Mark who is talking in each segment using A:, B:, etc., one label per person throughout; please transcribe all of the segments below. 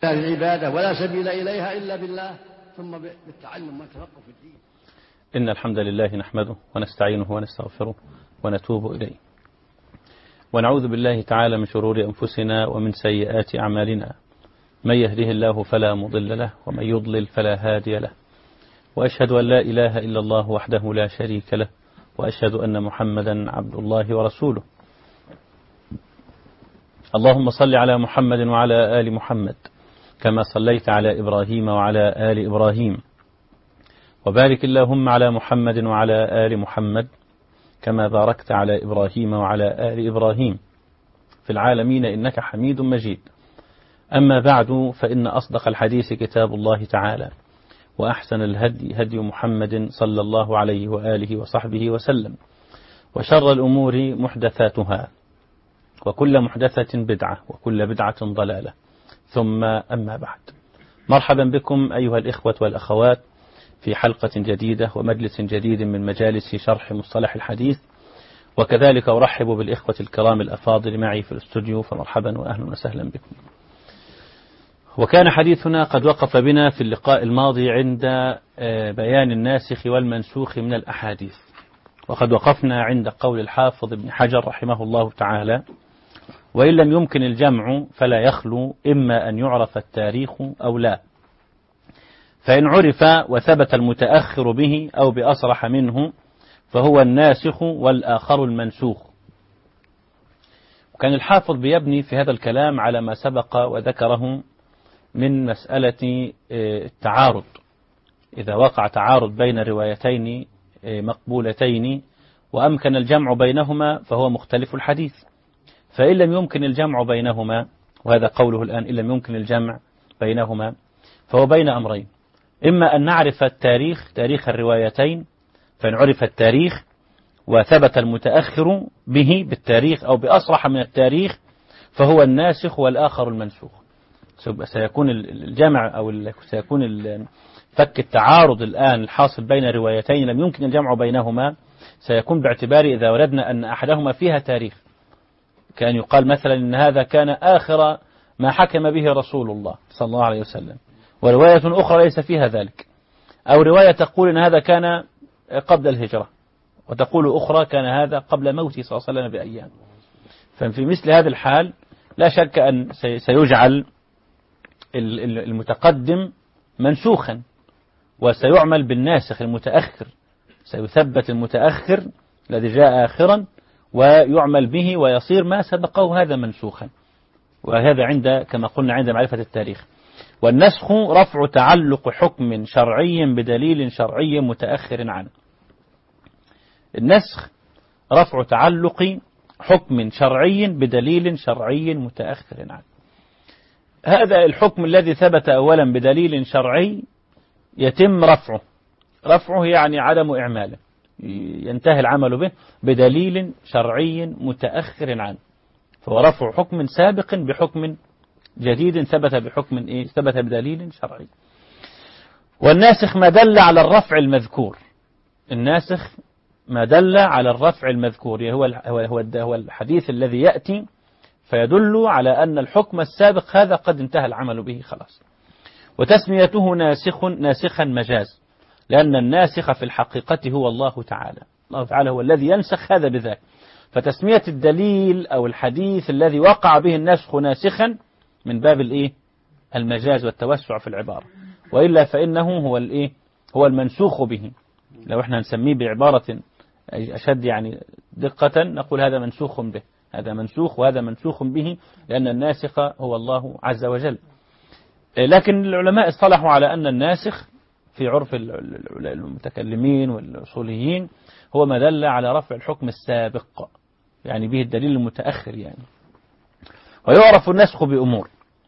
A: العبادة ولا سبيل إليها إلا بالله، ثم بالتعلم والتفقه في الدين.
B: إن الحمد لله نحمده ونستعينه ونستغفره ونتوب إليه، ونعوذ بالله تعالى من شرور أنفسنا ومن سيئات أعمالنا، من يهده الله فلا مضل له ومن يضلل فلا هادي له، وأشهد أن لا إله إلا الله وحده لا شريك له، وأشهد أن محمدا عبد الله ورسوله. اللهم صل على محمد وعلى آل محمد كما صليت على إبراهيم وعلى آل إبراهيم، وبارك اللهم على محمد وعلى آل محمد كما باركت على إبراهيم وعلى آل إبراهيم في العالمين إنك حميد مجيد. أما بعد، فإن أصدق الحديث كتاب الله تعالى، وأحسن الهدي هدي محمد صلى الله عليه وآله وصحبه وسلم، وشر الأمور محدثاتها، وكل محدثة بدعة، وكل بدعة ضلالة، ثم أما بعد. مرحبا بكم أيها الإخوة والأخوات في حلقة جديدة ومجلس جديد من مجالس شرح مصطلح الحديث، وكذلك أرحب بالإخوة الكرام الأفاضل معي في الاستوديو، فمرحبا وأهلا وسهلا بكم. وكان حديثنا قد وقف بنا في اللقاء الماضي عند بيان الناسخ والمنسوخ من الأحاديث، وقد وقفنا عند قول الحافظ ابن حجر رحمه الله تعالى: وإن لم يمكن الجمع فلا يخلو إما أن يعرف التاريخ أو لا، فإن عرف وثبت المتأخر به أو بأصرح منه فهو الناسخ والآخر المنسوخ. وكان الحافظ بيبني في هذا الكلام على ما سبق وذكره من مسألة التعارض. إذا وقع تعارض بين روايتين مقبولتين وأمكن الجمع بينهما فهو مختلف الحديث، فإن لم يمكن الجمع بينهما، وهذا قوله الآن إن لم يمكن الجمع بينهما، فهو بين أمرين: إما أن نعرف تاريخ الروايتين، فإن عرف التاريخ وثبت المتأخر به بالتاريخ أو بأصرح من التاريخ فهو الناسخ والآخر المنسوخ. سيكون الجمع أو سيكون فك التعارض الآن الحاصل بين روايتين لم يمكن الجمع بينهما، سيكون باعتبار إذا وردنا أن أحدهما فيها تاريخ، كان يقال مثلا إن هذا كان آخر ما حكم به رسول الله صلى الله عليه وسلم، ورواية أخرى ليس فيها ذلك، أو رواية تقول إن هذا كان قبل الهجرة، وتقول أخرى كان هذا قبل موته صلى الله عليه وسلم بأيام. ففي مثل هذا الحال لا شك أن سيجعل المتقدم منسوخا، وسيعمل بالناسخ المتأخر، سيثبت المتأخر الذي جاء آخرا ويعمل به ويصير ما سبقه هذا منسوخا. وهذا كما قلنا عند معرفة التاريخ. والنسخ رفع تعلق حكم شرعي بدليل شرعي متأخر عنه. النسخ رفع تعلق حكم شرعي بدليل شرعي متأخر عنه. هذا الحكم الذي ثبت أولا بدليل شرعي يتم رفعه يعني عدم إعماله، ينتهي العمل به بدليل شرعي متأخر عنه، فهو رفع حكم سابق بحكم جديد ثبت بدليل شرعي. والناسخ ما دل على الرفع المذكور. الناسخ ما دل على الرفع المذكور هو الحديث الذي يأتي فيدل على أن الحكم السابق هذا قد انتهى العمل به خلاص. وتسميته ناسخا مجاز، لأن الناسخ في الحقيقة هو الله تعالى. الله تعالى هو الذي ينسخ هذا بذاك، فتسمية الدليل أو الحديث الذي وقع به النسخ ناسخا من باب المجاز والتوسع في العبارة، وإلا فإنه هو المنسوخ به. لو احنا نسميه بعبارة أشد دقة نقول هذا منسوخ به، هذا منسوخ وهذا منسوخ به، لأن الناسخ هو الله عز وجل. لكن العلماء اصطلحوا على أن الناسخ في عرف المتكلمين والأصوليين هو ما دل على رفع الحكم السابق، يعني به الدليل المتأخر ويعرف النسخ بأمور.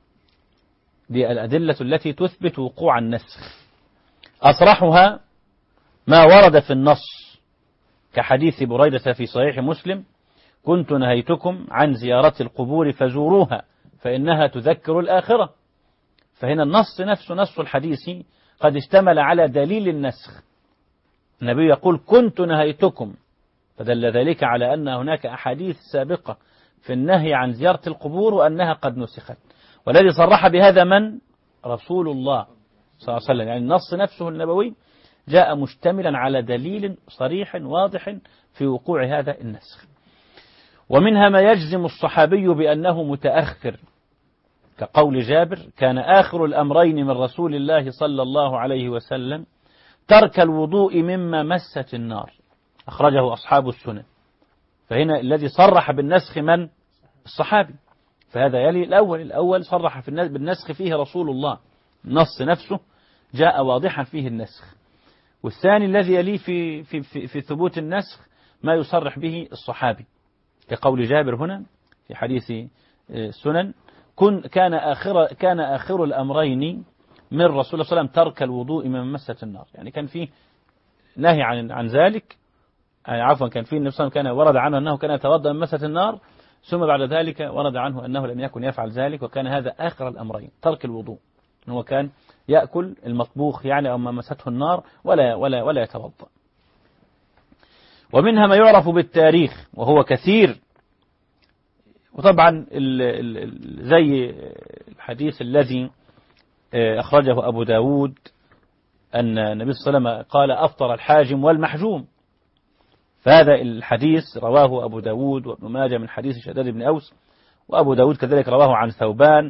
B: دي الأدلة التي تثبت وقوع النسخ. أصرحها ما ورد في النص كحديث بريدة في صحيح مسلم: كنت نهيتكم عن زيارة القبور فزوروها فإنها تذكر الآخرة. فهنا النص نفسه نص الحديث قد اشتمل على دليل النسخ. النبي يقول كنت نهيتكم، فدل ذلك على أن هناك أحاديث سابقة في النهي عن زيارة القبور وأنها قد نسخت. والذي صرح بهذا من رسول الله صلى الله عليه وسلم، يعني النص نفسه النبوي جاء مشتملا على دليل صريح واضح في وقوع هذا النسخ. ومنها ما يجزم الصحابي بأنه متأخر، كقول جابر: كان آخر الأمرين من رسول الله صلى الله عليه وسلم ترك الوضوء مما مست النار، أخرجه أصحاب السنن. فهنا الذي صرح بالنسخ من؟ الصحابي، فهذا يلي الأول صرح بالنسخ فيه رسول الله، النص نفسه جاء واضحا فيه النسخ. والثاني الذي يليه في ثبوت النسخ ما يصرح به الصحابي، كقول جابر هنا في حديث السنن: كان آخر الأمرين من رسول الله صلى الله عليه وسلم ترك الوضوء من مسة النار، يعني كان فيه نهي عن ذلك، يعني عفوا كان فيه النبي صلى الله عليه وسلم كان ورد عنه أنه كان يتوضأ من مسة النار، ثم بعد ذلك ورد عنه أنه لم يكن يفعل ذلك، وكان هذا آخر الأمرين ترك الوضوء، أنه كان يأكل المطبوخ يعني أو ما مسته النار ولا يتوضأ. ومنها ما يعرف بالتاريخ وهو كثير، وطبعا زي الحديث الذي أخرجه أبو داود أن النبي صلى الله عليه وسلم قال: أفطر الحاجم والمحجوم. فهذا الحديث رواه أبو داود وابن ماجه من حديث شداد بن أوس، وأبو داود كذلك رواه عن ثوبان،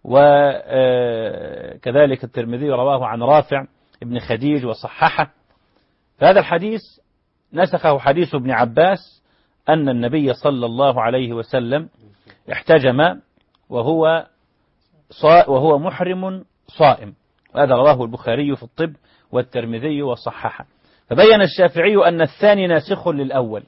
B: وكذلك الترمذي رواه عن رافع ابن خديج وصححه. فهذا الحديث نسخه حديث ابن عباس أن النبي صلى الله عليه وسلم احتجم وهو محرم صائم، وهذا رواه البخاري في الطب والترمذي وصححه. فبين الشافعي أن الثاني ناسخ للأول،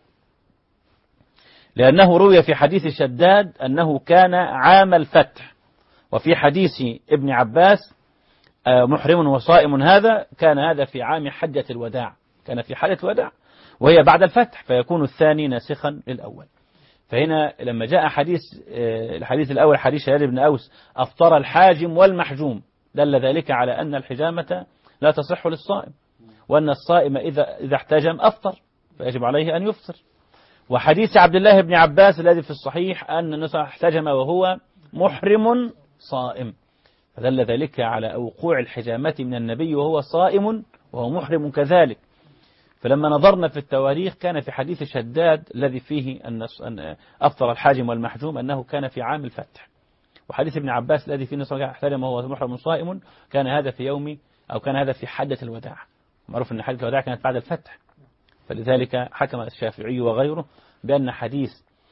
B: لأنه روي في حديث شداد أنه كان عام الفتح، وفي حديث ابن عباس محرم وصائم كان هذا في عام حجة الوداع، كان في حجة الوداع وهي بعد الفتح، فيكون الثاني ناسخا للأول. فهنا لما جاء الحديث الأول حديث شداد بن أوس: أفطر الحاجم والمحجوم، دل ذلك على أن الحجامة لا تصح للصائم، وأن الصائم إذا احتجم أفطر، فيجب عليه أن يفطر. وحديث عبد الله بن عباس الذي في الصحيح أن النبي احتجم وهو محرم صائم، فدل ذلك على وقوع الحجامة من النبي وهو صائم وهو محرم كذلك. فلما نظرنا في التواريخ كان في حديث شداد الذي فيه أن أفطر الحاجم والمحجوم أنه كان في عام الفتح، وحديث ابن عباس الذي فيه النبي احتجم وهو محرم صائم كان هذا في يوم أو كان هذا في حجة الوداع. معروف أن حجة الوداع كانت بعد الفتح، فلذلك حكم الشافعي وغيره بأن حديث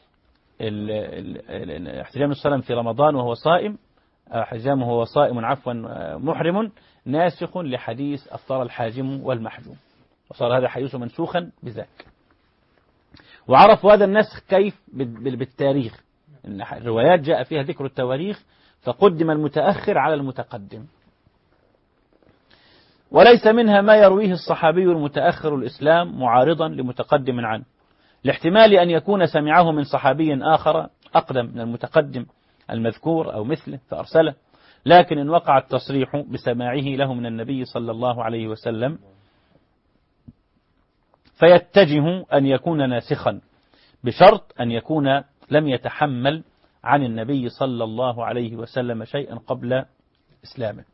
B: احتجام الصلاة في رمضان وهو صائم، حجامه وهو صائم عفوا محرم، ناسخ لحديث أفطر الحاجم والمحجوم، وصار هذا حديث منسوخا بذاك. وعرفوا هذا النسخ كيف؟ بالتاريخ، إن الروايات جاء فيها ذكر التواريخ فقدم المتأخر على المتقدم. وليس منها ما يرويه الصحابي المتأخر الإسلام معارضا لمتقدم عنه، لاحتمال أن يكون سمعه من صحابي آخر أقدم من المتقدم المذكور أو مثله فأرسله، لكن إن وقع التصريح بسماعه له من النبي صلى الله عليه وسلم فيتجه أن يكون ناسخا، بشرط أن يكون لم يتحمل عن النبي صلى الله عليه وسلم شيئا قبل إسلامه.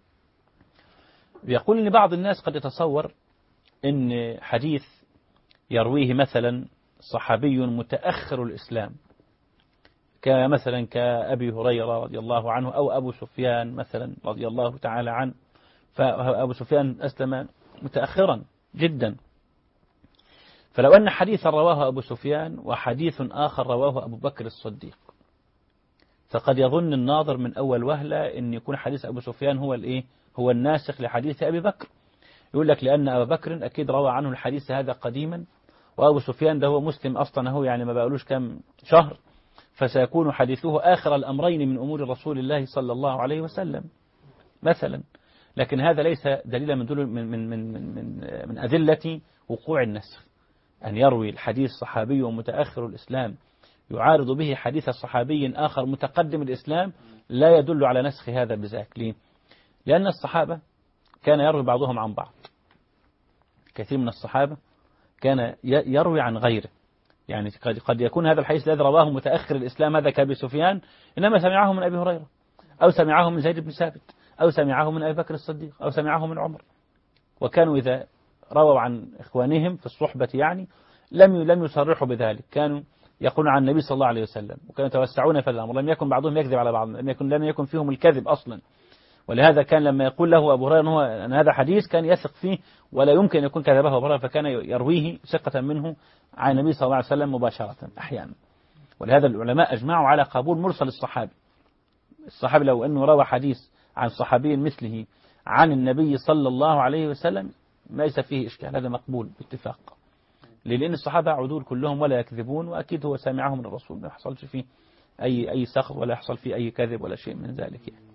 B: يقول أن بعض الناس قد يتصور أن حديث يرويه مثلا صحابي متأخر الإسلام كمثلا كأبي هريرة رضي الله عنه أو أبو سفيان مثلا رضي الله تعالى عنه، فأبو سفيان أسلم متأخرا جدا، فلو أن حديثا رواه أبو سفيان وحديث آخر رواه أبو بكر الصديق، فقد يظن الناظر من أول وهلة أن يكون حديث أبو سفيان هو الناسخ لحديث أبي بكر. يقول لك لأن أبا بكر أكيد روى عنه الحديث هذا قديما، وأبو سفيان ده هو مسلم أصلا، هو يعني ما بقالوش كم شهر، فسيكون حديثه آخر الأمرين من أمور رسول الله صلى الله عليه وسلم مثلا. لكن هذا ليس دليلا من أدلة وقوع النسخ، أن يروي الحديث صحابي متأخر الإسلام يعارض به حديث صحابي آخر متقدم الإسلام لا يدل على نسخ هذا بذاك. ليه؟ لأن الصحابة كان يروي بعضهم عن بعض، كثير من الصحابة كان يروي عن غيره، يعني قد يكون هذا الحديث الذي رواه متأخر الإسلام هذا كأبي سفيان إنما سمعه من أبي هريرة أو سمعه من زيد بن ثابت أو سمعه من أبي بكر الصديق أو سمعه من عمر. وكانوا إذا رووا عن إخوانهم في الصحبة يعني لم يصرحوا بذلك، كانوا يقولون عن النبي صلى الله عليه وسلم، وكانوا يتوسعون في الأمر، لم يكن بعضهم يكذب على بعض، لم يكن فيهم الكذب أصلا. ولهذا كان لما يقول له أبو هريرة أن هذا حديث كان يثق فيه ولا يمكن أن يكون كذبه أبو هريرة، فكان يرويه ثقة منه عن النبي صلى الله عليه وسلم مباشرة أحيانا. ولهذا العلماء أجمعوا على قبول مرسل الصحابي. الصحابي لو أنه روى حديث عن صحابي مثله عن النبي صلى الله عليه وسلم ليس فيه إشكال، هذا مقبول باتفاق، لأن الصحابة عدول كلهم ولا يكذبون، وأكيد هو سامعه من الرسول، ما يحصلش فيه أي سخط ولا يحصل فيه أي كذب ولا شيء من ذلك يعني.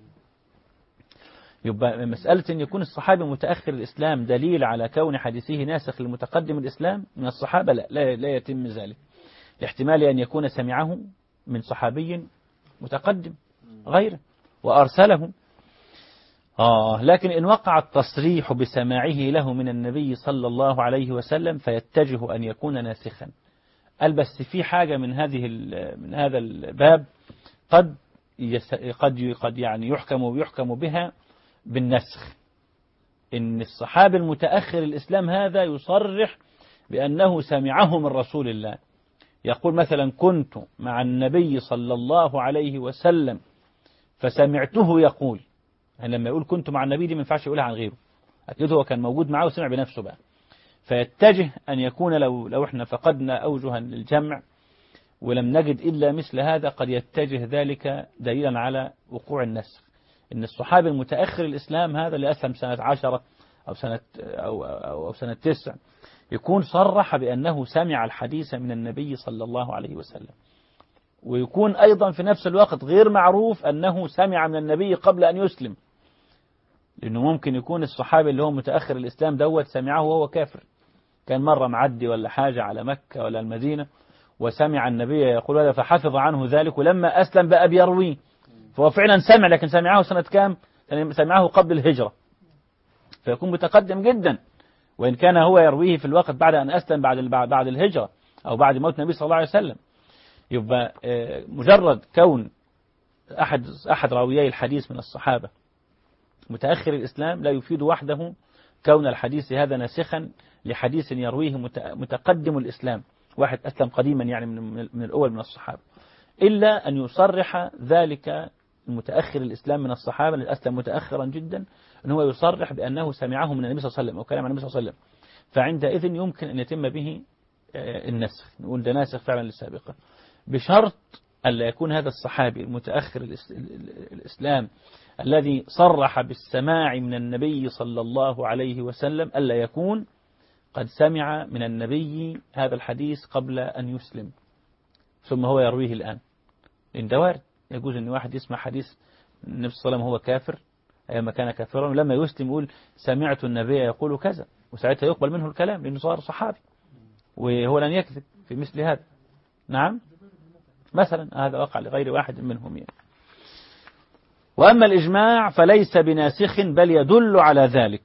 B: يبقى مسألة أن يكون الصحابي متأخر الإسلام دليل على كون حديثه ناسخ للمتقدم الإسلام من الصحابة، لا يتم ذلك. الاحتمال أن يكون سمعه من صحابي متقدم غيره وأرسله. لكن إن وقع التصريح بسماعه له من النبي صلى الله عليه وسلم فيتجه أن يكون ناسخا. قال بس في حاجة من هذا الباب قد يعني يحكم بها بالنسخ، إن الصحابي المتأخر الإسلام هذا يصرح بأنه سمعه من رسول الله، يقول مثلا كنت مع النبي صلى الله عليه وسلم فسمعته يقول، يعني لما يقول كنت مع النبي دي ما ينفعش يقولها عن غيره، أكيد هو كان موجود معه وسمع بنفسه بقى. فيتجه أن يكون لو احنا فقدنا أوجها للجمع ولم نجد إلا مثل هذا قد يتجه ذلك دليلا على وقوع النسخ، إن الصحابي المتأخر الإسلام هذا اللي أسلم سنة 10 أو سنة 9 يكون صرح بأنه سمع الحديث من النبي صلى الله عليه وسلم، ويكون أيضا في نفس الوقت غير معروف أنه سمع من النبي قبل أن يسلم، لأنه ممكن يكون الصحابي اللي هو متأخر الإسلام دوت سمعه وهو كافر، كان مرة معدي ولا حاجة على مكة ولا المدينة وسمع النبي يقول هذا فحفظ عنه ذلك، ولما أسلم بقى بيرويه، فهو فعلا سمع لكن سمعه سنة كام؟ سمعه قبل الهجرة، فيكون متقدم جدا، وإن كان هو يرويه في الوقت بعد أن أسلم بعد الهجرة أو بعد موت النبي صلى الله عليه وسلم. يبقى مجرد كون أحد راويي الحديث من الصحابة متأخر الإسلام لا يفيد وحده كون الحديث هذا ناسخا لحديث يرويه متقدم الإسلام، واحد أسلم قديما يعني من الأول من الصحابة، إلا أن يصرح ذلك المتأخر الإسلام من الصحابة اللي أسلم متأخرا جدا أن هو يصرح بأنه سمعه من النبي صلى الله عليه وسلم أو كلام عن النبي صلى الله عليه وسلم، فعندئذ يمكن أن يتم به النسخ، نقول ده ناسخ فعلا للسابقة، بشرط ألا يكون هذا الصحابي المتأخر الإسلام الذي صرح بالسماع من النبي صلى الله عليه وسلم ألا يكون قد سمع من النبي هذا الحديث قبل أن يسلم ثم هو يرويه الآن، لأن ده وارد، يجوز أن واحد يسمع حديث النبي صلى الله عليه وسلم هو كافر أيما كان كافرا، ولما يسلم يقول سمعت النبي يقول كذا، وساعتها يقبل منه الكلام لأنه صار صحابي وهو لن يكذب في مثل هذا. نعم مثلا هذا وقع لغير واحد منهم يعني. وأما الإجماع فليس بناسخ بل يدل على ذلك،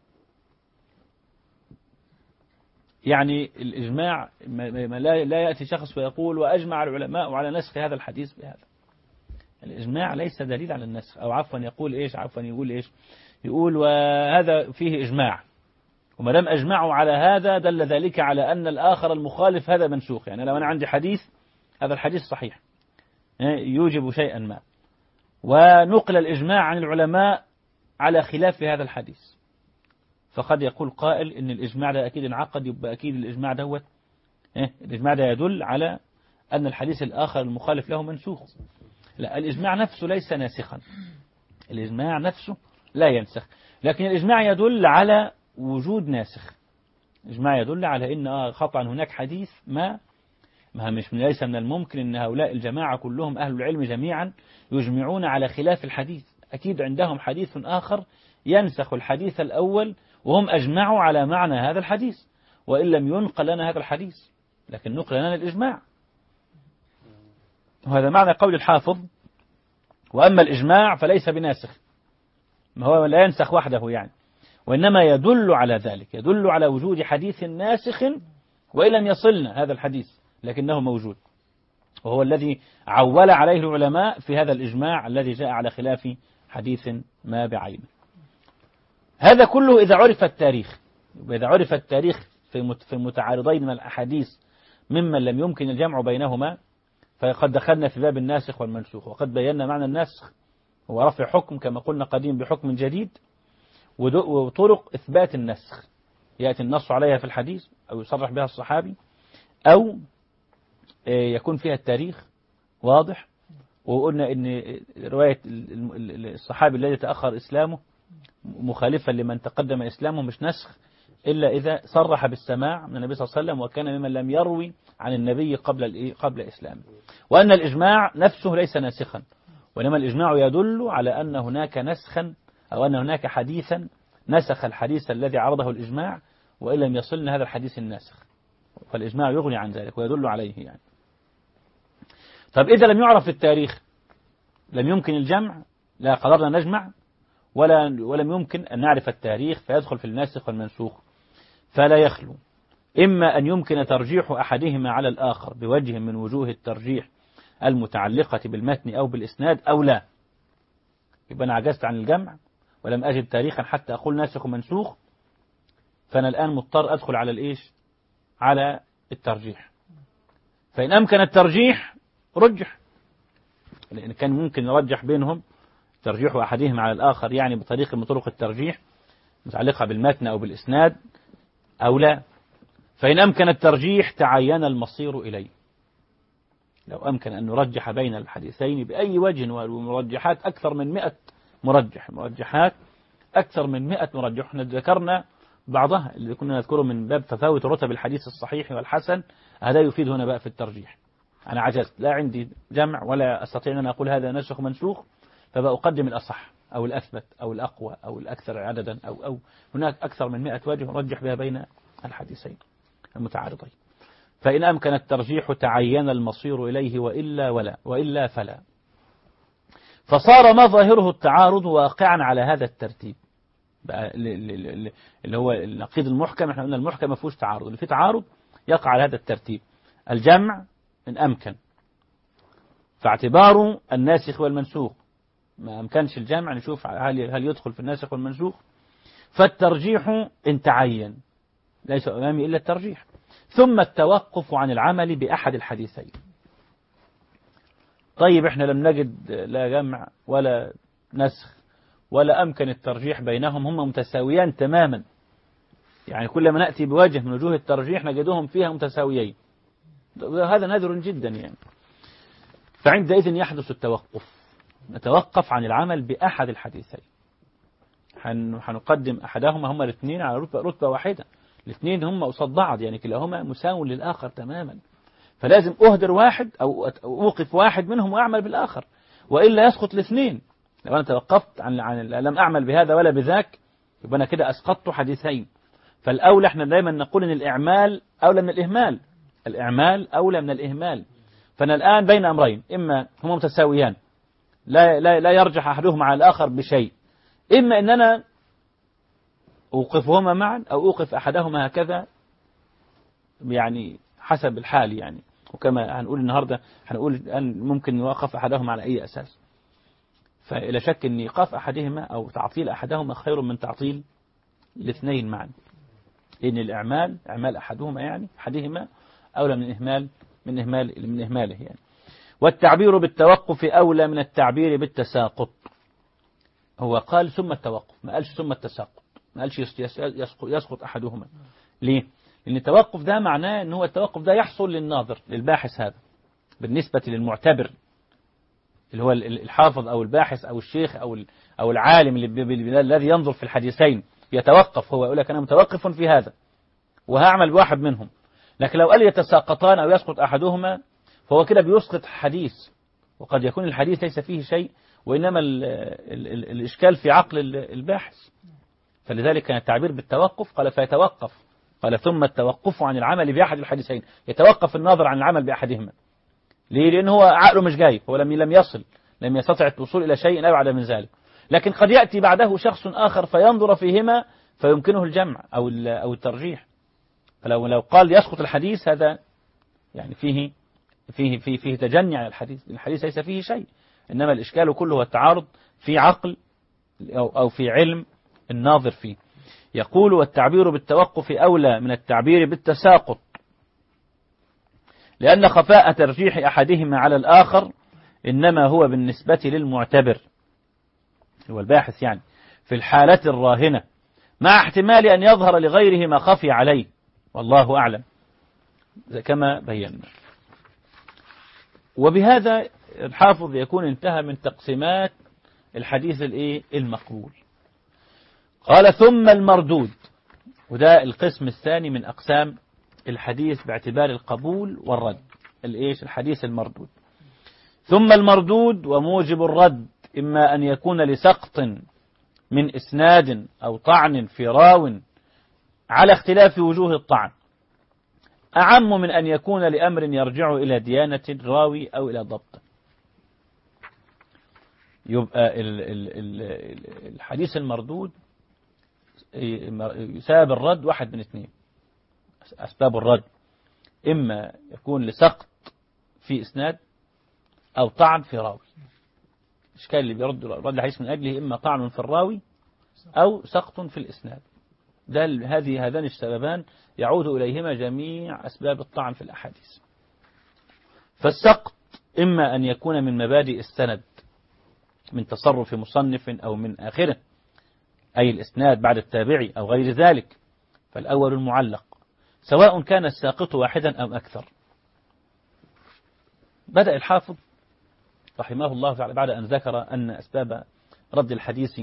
B: يعني الإجماع لا يأتي شخص ويقول وأجمع العلماء على نسخ هذا الحديث بهذا، الإجماع ليس دليل على النسخ، أو يقول إيش يقول وهذا فيه إجماع، وما دام أجمعوا على هذا دل ذلك على أن الآخر المخالف هذا منسوخ، يعني لو أنا عندي حديث هذا الحديث صحيح يوجب شيئا ما ونقل الإجماع عن العلماء على خلاف هذا الحديث، فقد يقول قائل إن الإجماع ده أكيد انعقد، يبقى أكيد الإجماع ده يدل على أن الحديث الآخر المخالف له منسوخ. لا، الإجماع نفسه ليس ناسخا، الإجماع نفسه لا ينسخ، لكن الإجماع يدل على وجود ناسخ، الإجماع يدل على إن خطأ هناك حديث ليس من الممكن أن هؤلاء الجماعة كلهم أهل العلم جميعا يجمعون على خلاف الحديث، أكيد عندهم حديث آخر ينسخ الحديث الأول وهم أجمعوا على معنى هذا الحديث، وإن لم ينقل لنا هذا الحديث لكن نقل لنا الإجماع، وهذا معنى قول الحافظ وأما الإجماع فليس بناسخ، ما هو لا ينسخ وحده يعني، وإنما يدل على ذلك، يدل على وجود حديث ناسخ وإن لم يصلنا هذا الحديث لكنه موجود، وهو الذي عول عليه العلماء في هذا الإجماع الذي جاء على خلاف حديث ما بعينه. هذا كله إذا عرف التاريخ. وإذا عرف التاريخ في متعارضين من الأحاديث ممن لم يمكن الجمع بينهما، فقد دخلنا في باب الناسخ والمنسوخ. وقد بينا معنى الناسخ هو رفع حكم كما قلنا قديم بحكم جديد، وطرق إثبات النسخ يأتي النص عليها في الحديث أو يصرح بها الصحابي، أو يكون فيها التاريخ واضح. وقلنا إن رواية الصحابي الذي تأخر إسلامه مخالفا لمن تقدم إسلامه مش نسخ إلا إذا صرح بالسماع من النبي صلى الله عليه وسلم وكان ممن لم يروي عن النبي قبل إسلامه. وأن الإجماع نفسه ليس ناسخا، وإنما الإجماع يدل على أن هناك نسخا أو أن هناك حديثا نسخ الحديث الذي عرضه الإجماع وإن لم يصلنا هذا الحديث الناسخ، فالإجماع يغني عن ذلك ويدل عليه يعني. طب إذا لم يعرف التاريخ لم يمكن الجمع، لا قدرنا نجمع ولم يمكن أن نعرف التاريخ فيدخل في الناسخ والمنسوخ، فلا يخلو إما أن يمكن ترجيح أحدهما على الآخر بوجه من وجوه الترجيح المتعلقة بالمتن أو بالإسناد أو لا. يبقى أنا عجزت عن الجمع ولم أجد تاريخا حتى أقول ناسخ ومنسوخ، فأنا الآن مضطر أدخل على الإيش؟ على الترجيح. فإن أمكن الترجيح رجح، لأن كان ممكن نرجح بينهم ترجيح أحدهما على الآخر يعني بطريقة من طرق الترجيح متعلقة بالمتن أو بالإسناد أو لا. فإن أمكن الترجيح تعين المصير إليه. لو أمكن أن نرجح بين الحديثين بأي وجه، والمرجحات أكثر من 100 مرجح، مرجحات أكثر من 100 مرجح. احنا ذكرنا بعضها اللي كنا نذكره من باب تفاوت رتب الحديث الصحيح والحسن، هذا يفيد هنا بقى في الترجيح. أنا عجزت، لا عندي جمع ولا أستطيع أن أقول هذا نسخ منسوخ، فبأقدم الأصح أو الأثبت أو الأقوى أو الأكثر عددا أو هناك أكثر من 100 وجه نرجح بها بين الحديثين المتعارضين. فإن أمكن الترجيح تعين المصير إليه وإلا فلا. فصار ما ظاهره التعارض واقعا على هذا الترتيب اللي هو النقيض المحكم. احنا قلنا المحكم ما فيهوش تعارض، اللي فيه تعارض يقع على هذا الترتيب: الجمع إن أمكن، فاعتباره الناسخ والمنسوخ. ما أمكنش الجمع نشوف هل يدخل في الناسخ والمنسوخ. فالترجيح إن تعين، ليس أمامي إلا الترجيح. ثم التوقف عن العمل بأحد الحديثين. طيب احنا لم نجد لا جمع ولا نسخ ولا أمكن الترجيح بينهم، هم متساويان تماما، يعني كلما نأتي بوجه من وجوه الترجيح نجدهم فيها متساويين، هذا نادر جدا يعني. فعندئذ يحدث التوقف، نتوقف عن العمل بأحد الحديثين، هنقدم أحدهما، هما الاثنين على رتبة واحدة، الاثنين هما قصاد بعض يعني كلاهما مساو للآخر تماما، فلازم أهدر واحد أو أوقف واحد منهم وأعمل بالآخر، وإلا يسقط الاثنين. لو أنا توقفت عن لم أعمل بهذا ولا بذاك يبقى أنا كده أسقطت حديثين. فالأولى احنا دايما نقول إن الإعمال أولى من الإهمال، الإعمال أولى من الإهمال. فأنا الآن بين أمرين: إما هما متساويان لا يرجح أحدهما على الآخر بشيء، إما أن أنا أوقفهما معا أو أوقف أحدهما هكذا يعني حسب الحال يعني. وكما هنقول النهاردة هنقول أن ممكن نوقف أحدهما على أي أساس. فلا شك أن إيقاف أحدهما أو تعطيل أحدهما خير من تعطيل الاثنين معا، لأن الإعمال إعمال أحدهما يعني أحدهما أولى من إهماله يعني. والتعبير بالتوقف أولى من التعبير بالتساقط. هو قال ثم التوقف، ما قالش ثم التساقط، ما قالش يسقط أحدهما. ليه؟ لأن التوقف ده معناه أن هو التوقف ده يحصل للناظر للباحث، هذا بالنسبة للمعتبر اللي هو الحافظ أو الباحث أو الشيخ أو العالم الذي ينظر في الحديثين يتوقف، هو يقول لك أنا متوقف في هذا وهعمل بواحد منهم. لكن لو قال يتساقطان أو يسقط أحدهما فهو كده بيسقط حديث، وقد يكون الحديث ليس فيه شيء وإنما الإشكال في عقل الباحث. فلذلك كان التعبير بالتوقف قال فيتوقف، قال ثم التوقف عن العمل بأحد الحديثين، يتوقف الناظر عن العمل بأحدهما. ليه؟ لأنه هو عقله مش جايب، هو لم يستطع الوصول إلى شيء أبعد من ذلك. لكن قد يأتي بعده شخص آخر فينظر فيهما فيمكنه الجمع أو الترجيح. فلو قال يسقط الحديث هذا يعني فيه تجني على الحديث ليس فيه شيء، إنما الإشكال كله هو التعارض في عقل أو في علم الناظر فيه. يقول: والتعبير بالتوقف أولى من التعبير بالتساقط، لأن خفاء ترجيح أحدهما على الآخر إنما هو بالنسبة للمعتبر والباحث يعني في الحالة الراهنة، مع احتمال أن يظهر لغيره ما خفي عليه، والله أعلم كما بينا. وبهذا الحافظ يكون انتهى من تقسيمات الحديث المقبول. قال: ثم المردود، وده القسم الثاني من أقسام الحديث باعتبار القبول والرد. الحديث المردود. ثم المردود وموجب الرد إما أن يكون لسقط من إسناد أو طعن في راو على اختلاف وجوه الطعن، أعم من أن يكون لأمر يرجع إلى ديانة الراوي أو إلى ضبطه. يبقى الحديث المردود سبب الرد واحد من اثنين. أسباب الرد إما يكون لسقط في إسناد أو طعن في راوي. الإشكال اللي بيرد الحديث من أجله إما طعن في الراوي أو سقط في الإسناد. هذان السببان يعود إليهما جميع أسباب الطعن في الأحاديث. فالسقط إما أن يكون من مبادئ السند، من تصرف مصنف أو من آخره، أي الإسناد بعد التابعي أو غير ذلك، فالأول المعلق، سواء كان الساقط واحدا أو أكثر. بدأ الحافظ رحمه الله تعالى بعد أن ذكر أن أسباب رد الحديث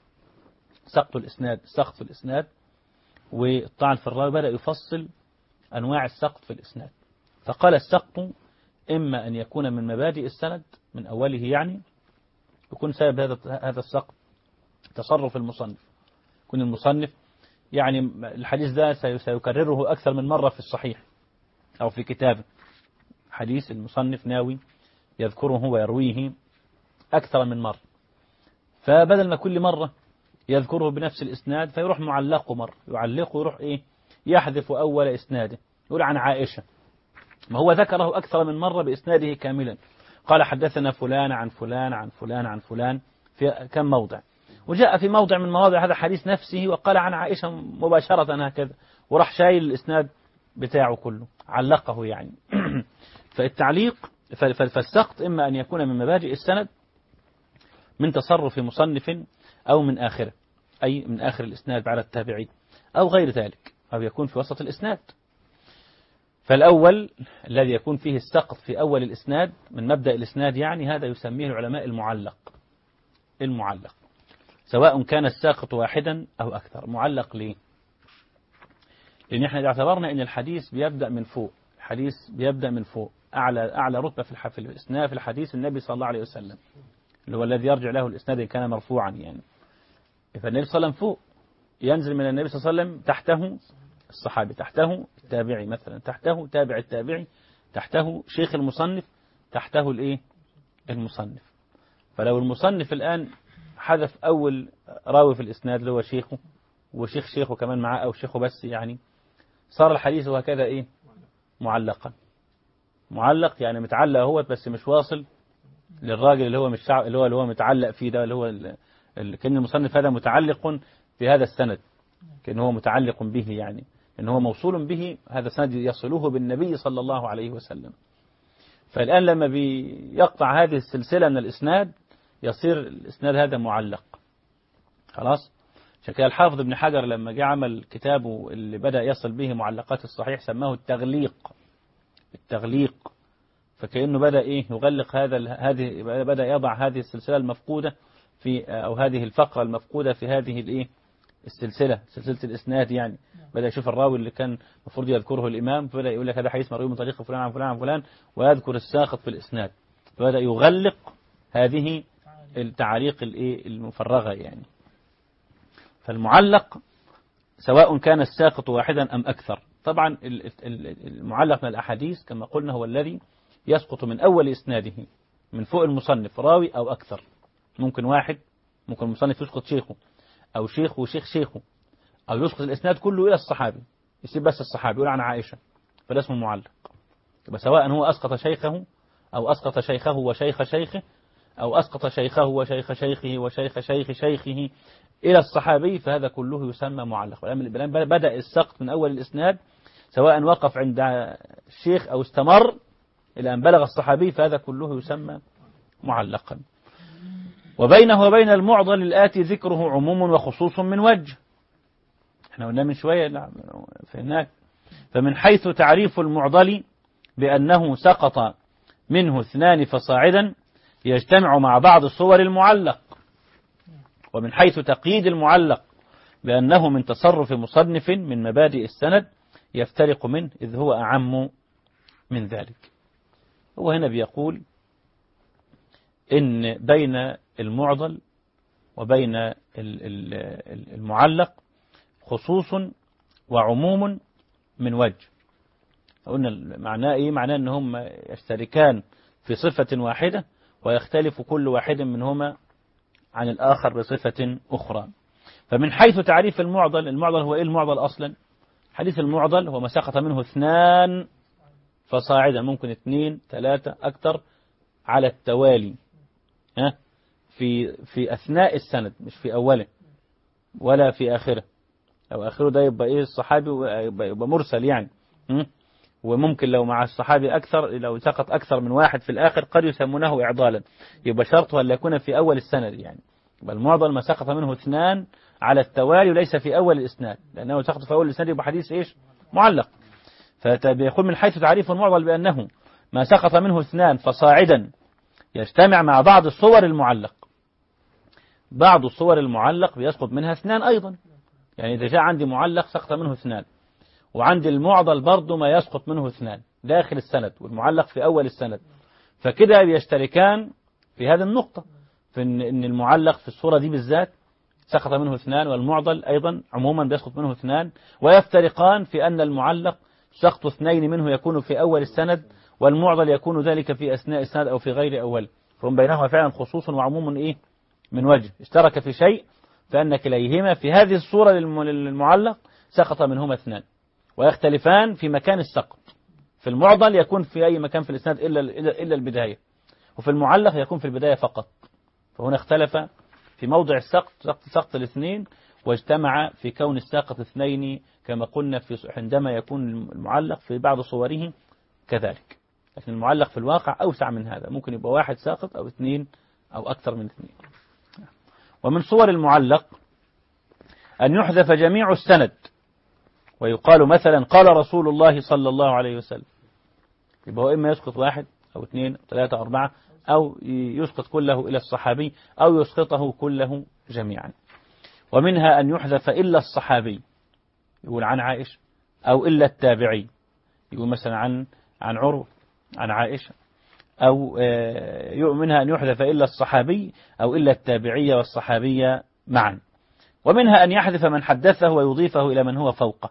B: سقط الإسناد، سقط في الإسناد والطعن في الراوي، بدأ يفصل أنواع السقط في الإسناد. فقال: السقط إما أن يكون من مبادئ السند من أوله، يعني يكون سبب هذا السقط تصرف المصنف، يكون المصنف يعني الحديث ده سيكرره أكثر من مرة في الصحيح أو في كتابه، حديث المصنف ناوي يذكره ويرويه أكثر من مرة، فبدل ما كل مرة يذكره بنفس الإسناد فيروح معلقه مرة، يعلقه ويروح يحذف أول إسناده، يقول عن عائشة، ما هو ذكره أكثر من مرة بإسناده كاملا، قال: حدثنا فلان عن فلان عن فلان عن فلان، في كم موضع، وجاء في موضع من مواضع هذا الحديث نفسه وقال عن عائشة مباشرة هكذا، وراح شايل الإسناد بتاعه كله، علقه يعني. فالتعليق فالسقط إما أن يكون من مبادئ السند، من تصرف مصنف أو من آخره، أي من آخر الإسناد على التابعي أو غير ذلك، أو يكون في وسط الإسناد. فالأول الذي يكون فيه السقط في أول الإسناد من مبدأ الإسناد، يعني هذا يسميه العلماء المعلق، سواء كان الساقط واحدا أو أكثر. معلق ليه؟ لأن احنا اعتبرنا أن الحديث بيبدأ من فوق، الحديث بيبدأ من فوق، أعلى رتبة في الإسناد في الحديث النبي صلى الله عليه وسلم، اللي هو الذي يرجع له الإسناد إن كان مرفوعا يعني. فالنبي صلى الله عليه وسلم فوق، ينزل من النبي صلى الله عليه وسلم تحته الصحابي، تحته التابعي مثلا، تحته تابع التابعي، تحته شيخ المصنف، تحته المصنف. فلو المصنف الآن حذف أول راوي في الإسناد اللي هو شيخه، وشيخ شيخه كمان معاه أو شيخه بس، يعني صار الحديث هكذا معلقا. معلق يعني متعلق هو بس مش واصل للراجل اللي هو مش اللي هو متعلق فيه ده، اللي هو كأن المصنف هذا متعلق في هذا السند، كأنه هو متعلق به، يعني إن هو موصول به، هذا السند يصله بالنبي صلى الله عليه وسلم. فالآن لما بيقطع هذه السلسلة من الإسناد يصير الإسناد هذا معلق خلاص. عشان كده الحافظ ابن حجر لما جاء عمل كتابه اللي بدأ يصل به معلقات الصحيح سماه التغليق. فكأنه بدأ يغلق هذه بدأ يضع هذه السلسلة المفقودة في، أو هذه الفقرة المفقودة في هذه سلسلة الإسناد، يعني بدأ يشوف الراوي اللي كان المفروض يذكره الإمام، فبدأ يقول لك هذا حديث مروي من طريق فلان عن فلان عن فلان، ويذكر الساقط في الإسناد، فبدأ يغلق هذه التعاليق المفرغة يعني. فالمعلق سواء كان الساقط واحدا أم أكثر. طبعا المعلق من الأحاديث كما قلنا هو الذي يسقط من أول إسناده من فوق المصنف راوي أو أكثر، ممكن واحد، ممكن المصنف يسقط شيخه أو شيخه وشيخ شيخه، أو يسقط الإسناد كله إلى الصحابي، يسيب بس الصحابي يقول عن عائشة، فده اسمه معلق. يبقى سواء هو أسقط شيخه أو أسقط شيخه وشيخ شيخه أو أسقط شيخه وشيخ شيخه وشيخ شيخ شيخه إلى الصحابي، فهذا كله يسمى معلق. بدأ السقط من أول الإسناد سواء وقف عند الشيخ أو استمر إلى أن بلغ الصحابي، فهذا كله يسمى معلقا. وبينه وبين المعضل الآتي ذكره عموم وخصوص من وجه، احنا قلنا من شوية في هناك. فمن حيث تعريف المعضل بأنه سقط منه 2 فصاعدا يجتمع مع بعض صور المعلق. ومن حيث تقييد المعلق بأنه من تصرف مصنف من مبادئ السند يفترق منه إذ هو أعم من ذلك. هو هنا بيقول إن بين المعضل وبين المعلق خصوص وعموم من وجه. قلنا معناه إيه؟ معناه أن هم يشتركان في صفة واحدة ويختلف كل واحد منهما عن الآخر بصفة أخرى. فمن حيث تعريف المعضل، المعضل هو إيه؟ المعضل أصلا حديث المعضل هو ما سقط منه 2 فصاعدا، ممكن 2 3 أكثر على التوالي في أثناء السند، مش في أوله ولا في آخره. أو آخره ده يبقى إيه؟ الصحابي يبقى مرسل يعني. وممكن لو مع الصحابي أكثر، لو سقط أكثر من واحد في الآخر قد يسمونه إعضالا، يبقى شرطه أن يكون في أول السند يعني. يبقى المعضل ما سقط منه 2 على التوالي وليس في أول الإسناد، لأنه سقط في أول الإسناد يبقى حديث إيش؟ معلق. فيقول من حيث تعريف المعضل بأنه ما سقط منه 2 فصاعدا يجتمع مع بعض الصور المعلق. بعض الصور المعلق بيسقط منها 2 أيضا، يعني إذا جاء عندي معلق سقط منه 2 وعندي المعضل برضه ما يسقط منه 2 داخل السند والمعلق في أول السند، فكده بيشتركان في هذه النقطة، في إن المعلق في الصورة دي بالذات سقط منه 2 والمعضل أيضا عموما بيسقط منه 2، ويفترقان في أن المعلق سقط 2 منه يكون في أول السند والمعضل يكون ذلك في أثناء السند أو في غير أول. فهم بينهما فعلا خصوص وعموم إيه؟ من وجه. اشترك في شيء فأن كليهما في هذه الصورة للمعلق سقط منهما 2، ويختلفان في مكان السقط. في المعضل يكون في أي مكان في الإسناد إلا البداية، وفي المعلق يكون في البداية فقط. فهنا اختلف في موضع السقط، سقط 2 واجتمع في كون الساقط 2 كما قلنا عندما يكون المعلق في بعض صوره كذلك. لكن المعلق في الواقع أوسع من هذا، ممكن يبقى 1 ساقط أو 2 أو أكثر من 2. ومن صور المعلق أن يحذف جميع السند ويقال مثلا قال رسول الله صلى الله عليه وسلم، يبقى هو إما يسقط 1 أو 2 أو 3 أو 4، أو يسقط كله إلى الصحابي أو يسقطه كله جميعا. ومنها أن يحذف إلا الصحابي، يقول عن عائشة، أو إلا التابعي، يقول مثلا عن عروة عن عائشة، أو منها أن يحذف إلا الصحابي أو إلا التابعية والصحابية معا. ومنها أن يحذف من حدثه ويضيفه إلى من هو فوقه.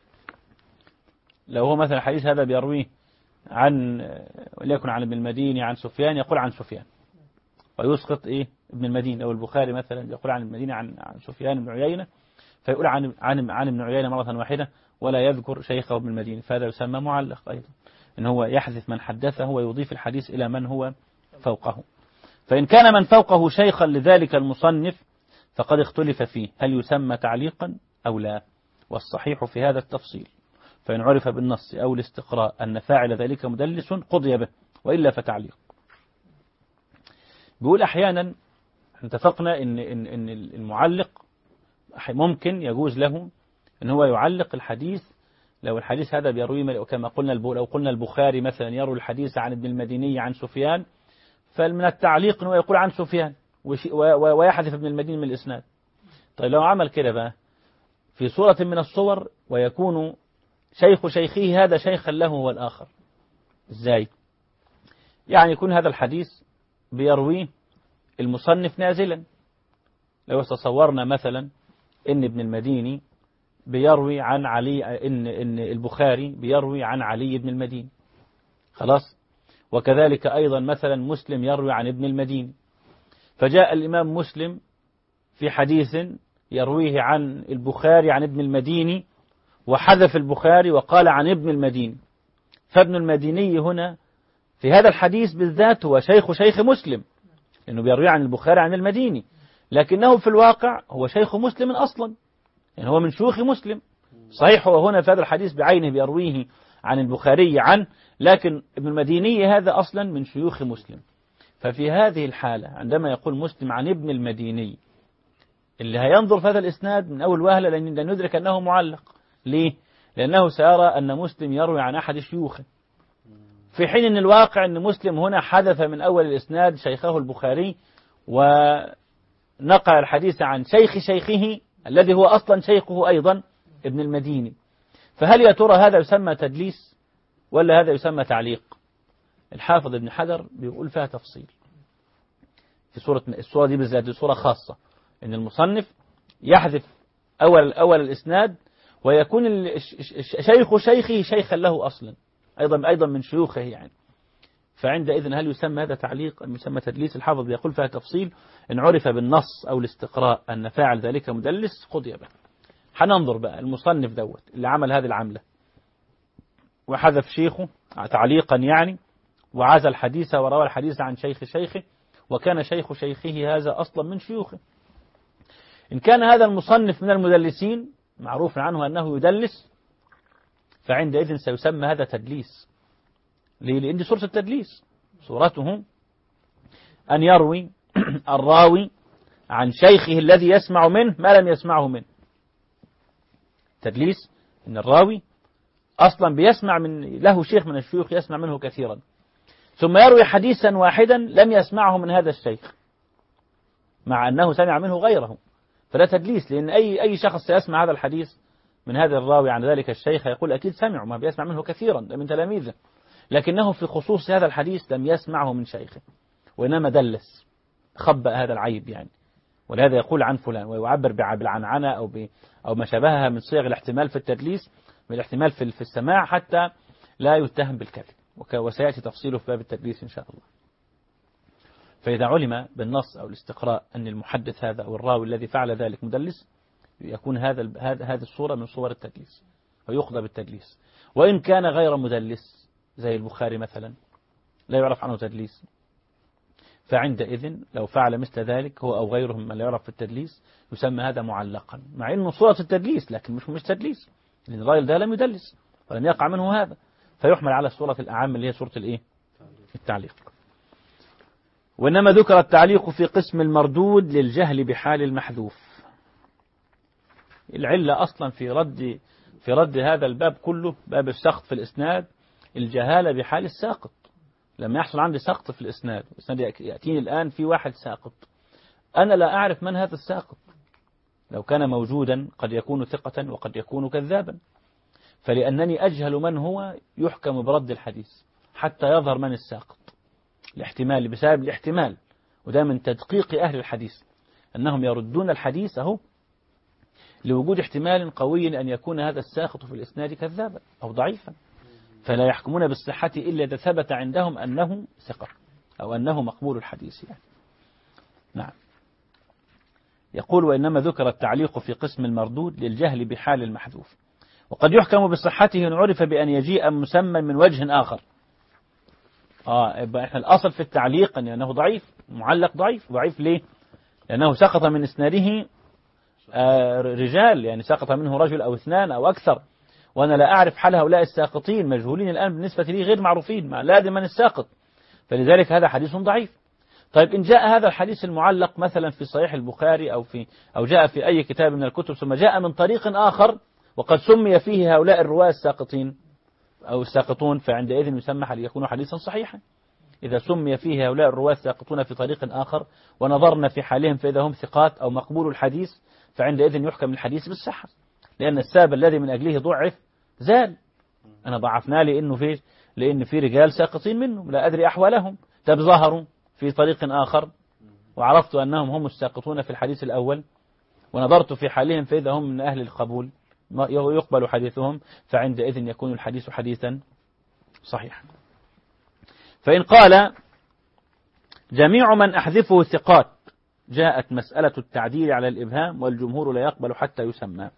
B: لو هو مثلا الحديث هذا بيرويه عن وليكن عن ابن المديني عن سفيان، يقول عن سفيان ويسقط إيه؟ ابن المديني. أو البخاري مثلا يقول عن المديني عن سفيان بن عيينة، فيقول عن ابن عيينة مرة واحدة ولا يذكر شيخه ابن المديني، فهذا يسمى معلق أيضا، إن هو يحذف من حدثه ويضيف الحديث إلى من هو فوقه. فإن كان من فوقه شيخا لذلك المصنف فقد اختلف فيه هل يسمى تعليقا أو لا، والصحيح في هذا التفصيل. فإن عرف بالنص أو الاستقراء أن فاعل ذلك مدلس قضي به، وإلا فتعليق. بيقول أحيانا اتفقنا إن المعلق ممكن يجوز له إن هو يعلق الحديث لو الحديث هذا بيروي كما قلنا لو قلنا البخاري مثلا يروي الحديث عن ابن المديني عن سفيان، فمن التعليق إنه يقول عن سفيان ويحذف ابن المديني من الإسناد. طيب لو عمل كده بقى في صورة من الصور ويكون شيخ شيخه هذا شيخا له هو الآخر، إزاي؟ يعني يكون هذا الحديث بيرويه المصنف نازلا. لو تصورنا مثلا إن ابن المديني بيروي عن علي، إن البخاري بيروي عن علي بن المديني، خلاص، وكذلك أيضا مثلا مسلم يروي عن ابن المديني، فجاء الإمام مسلم في حديث يرويه عن البخاري عن ابن المديني وحذف البخاري وقال عن ابن المديني، فابن المديني هنا في هذا الحديث بالذات هو شيخ مسلم، لأنه بيروي عن البخاري عن المديني، لكنه في الواقع هو شيخ مسلم أصلا، يعني هو من شيوخ مسلم. صحيح هو هنا في هذا الحديث بعينه بيرويه عن البخاري عنه، لكن ابن المديني هذا أصلا من شيوخ مسلم. ففي هذه الحالة عندما يقول مسلم عن ابن المديني، اللي هينظر في هذا الإسناد من أول وهلة لن ندرك أنه معلق. ليه؟ لأنه سيرى أن مسلم يروي عن أحد شيوخه، في حين أن الواقع أن مسلم هنا حذف من أول الإسناد شيخه البخاري ونقل الحديث عن شيخ شيخه الذي هو أصلا شيخه أيضا ابن المديني. فهل يا ترى هذا يسمى تدليس ولا هذا يسمى تعليق؟ الحافظ ابن حجر بيقول فيها تفصيل في الصورة دي بالذات، دي صورة خاصة، إن المصنف يحذف أول الإسناد ويكون شيخ شيخه شيخا له أصلا أيضا من شيوخه يعني. فعندئذ هل يسمى هذا تعليق أم يسمى تدليس؟ الحافظ بيقول فيها تفصيل، إن عرف بالنص أو الاستقراء أن فاعل ذلك مدلس قضي به. هننظر بقى المصنف دوت اللي عمل هذه العملة وحذف شيخه تعليقا يعني، وعزى الحديث وروى الحديث عن شيخ شيخه، وكان شيخ شيخه هذا أصلا من شيوخه. إن كان هذا المصنف من المدلسين معروف عنه أنه يدلس، فعندئذ سيسمى هذا تدليس. ليه؟ لأن دي صورة التدليس، صورته أن يروي الراوي عن شيخه الذي يسمع منه ما لم يسمعه منه. تدليس إن الراوي أصلا بيسمع له شيخ من الشيوخ يسمع منه كثيرا، ثم يروي حديثا واحدا لم يسمعه من هذا الشيخ مع أنه سمع منه غيره، فلا تدليس. لأن أي شخص سيسمع هذا الحديث من هذا الراوي عن ذلك الشيخ يقول أكيد سمعه، ما بيسمع منه كثيرا من تلاميذه، لكنه في خصوص هذا الحديث لم يسمعه من شيخه، وإنما دلس خبأ هذا العيب يعني. ولهذا يقول عن فلان ويعبر بالعنعنة أو ما شابهها من صيغ الاحتمال في التدليس، من الاحتمال في السماع حتى لا يتهم بالكذب، وسيأتي تفصيله في باب التدليس إن شاء الله. فإذا علم بالنص أو الاستقراء أن المحدث هذا أو الراوي الذي فعل ذلك مدلس، يكون هذه الصورة من صور التدليس ويقضى بالتدليس. وإن كان غير مدلس زي البخاري مثلا لا يعرف عنه تدليس، فعندئذ لو فعل مثل ذلك هو أو غيره من لا يعرف في التدليس يسمى هذا معلقا، مع أنه صورة التدليس لكن مش تدليس، لأن الراجل ده لم يدلس ولم يقع منه هذا، فيحمل على الصورة الأعم اللي هي صورة التعليق. وإنما ذكر التعليق في قسم المردود للجهل بحال المحذوف. العلة أصلا في رد هذا الباب كله، باب السقط في الإسناد، الجهالة بحال الساقط. لما يحصل عندي سقط في الإسناد يأتيني الآن في واحد ساقط، أنا لا أعرف من هذا الساقط، لو كان موجودا قد يكون ثقة وقد يكون كذابا، فلأنني أجهل من هو يحكم برد الحديث حتى يظهر من الساقط، الاحتمال بسبب الاحتمال. وده من تدقيق أهل الحديث أنهم يردون الحديث لوجود احتمال قوي أن يكون هذا الساقط في الإسناد كذابا أو ضعيفا، فلا يحكمون بالصحة إلا إذا ثبت عندهم أنه ثقة أو أنه مقبول الحديث يعني. نعم. يقول وإنما ذكر التعليق في قسم المردود للجهل بحال المحذوف، وقد يحكم بصحته إن عرف بأن يجيء مسمى من وجه آخر. يبقى إحنا الأصل في التعليق أنه ضعيف، معلق ضعيف ليه؟ لأنه سقط من إسناده رجال، يعني سقط منه رجل أو اثنان أو أكثر، وأنا لا أعرف حال هؤلاء الساقطين، مجهولين الآن بالنسبة لي، غير معروفين، لا أدري من الساقط، فلذلك هذا حديث ضعيف. طيب إن جاء هذا الحديث المعلق مثلا في صحيح البخاري أو جاء في أي كتاب من الكتب ثم جاء من طريق آخر وقد سمي فيه هؤلاء الرواة الساقطين أو الساقطون، فعندئذ يسمى يكون حديثا صحيحا. إذا سمي فيه هؤلاء الرواة الساقطون في طريق آخر ونظرنا في حالهم فإذا هم ثقات أو مقبول الحديث، فعندئذ يحكم الحديث بالصحة، لأن السبب الذي من أجله ضعف زال. أنا ضعفنا لأن في رجال ساقطين منهم لا أدري أحوالهم، ظهروا في طريق آخر وعرفت أنهم هم الساقطون في الحديث الأول، ونظرت في حالهم فإذا هم من أهل القبول يقبل حديثهم، فعندئذ يكون الحديث حديثا صحيحا. فإن قال جميع من أحذفه ثقات جاءت مسألة التعديل على الإبهام والجمهور لا يقبل حتى يسمى.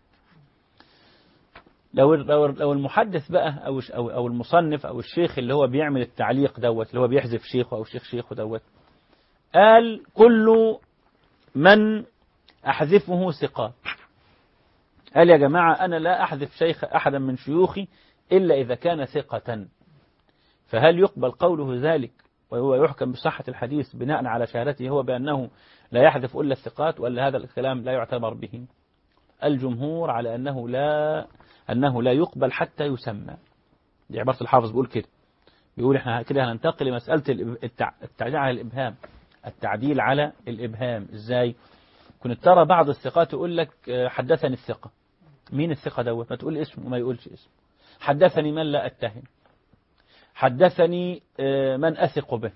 B: لو المحدث بقى أو المصنف أو الشيخ اللي هو بيعمل التعليق دوت، اللي هو بيحذف شيخه أو شيخه دوت، قال كل من أحذفه ثقات. قال يا جماعة أنا لا أحذف شيخ أحدا من شيوخي إلا إذا كان ثقة. فهل يقبل قوله ذلك وهو يحكم بصحة الحديث بناء على شهادته هو بأنه لا يحذف إلا الثقات، ولا هذا الكلام لا يعتبر به؟ الجمهور على أنه لا يقبل حتى يسمى. دي عبارة الحافظ بيقول كده، بيقول احنا كده هننتقل لمسألة التعديل على الإبهام. التعديل على الإبهام إزاي؟ كنت ترى بعض الثقات يقول لك حدثني الثقة. مين الثقة دوت؟ ما تقول اسمه وما يقولش اسمه. حدثني من لا أتهم، حدثني من أثق به،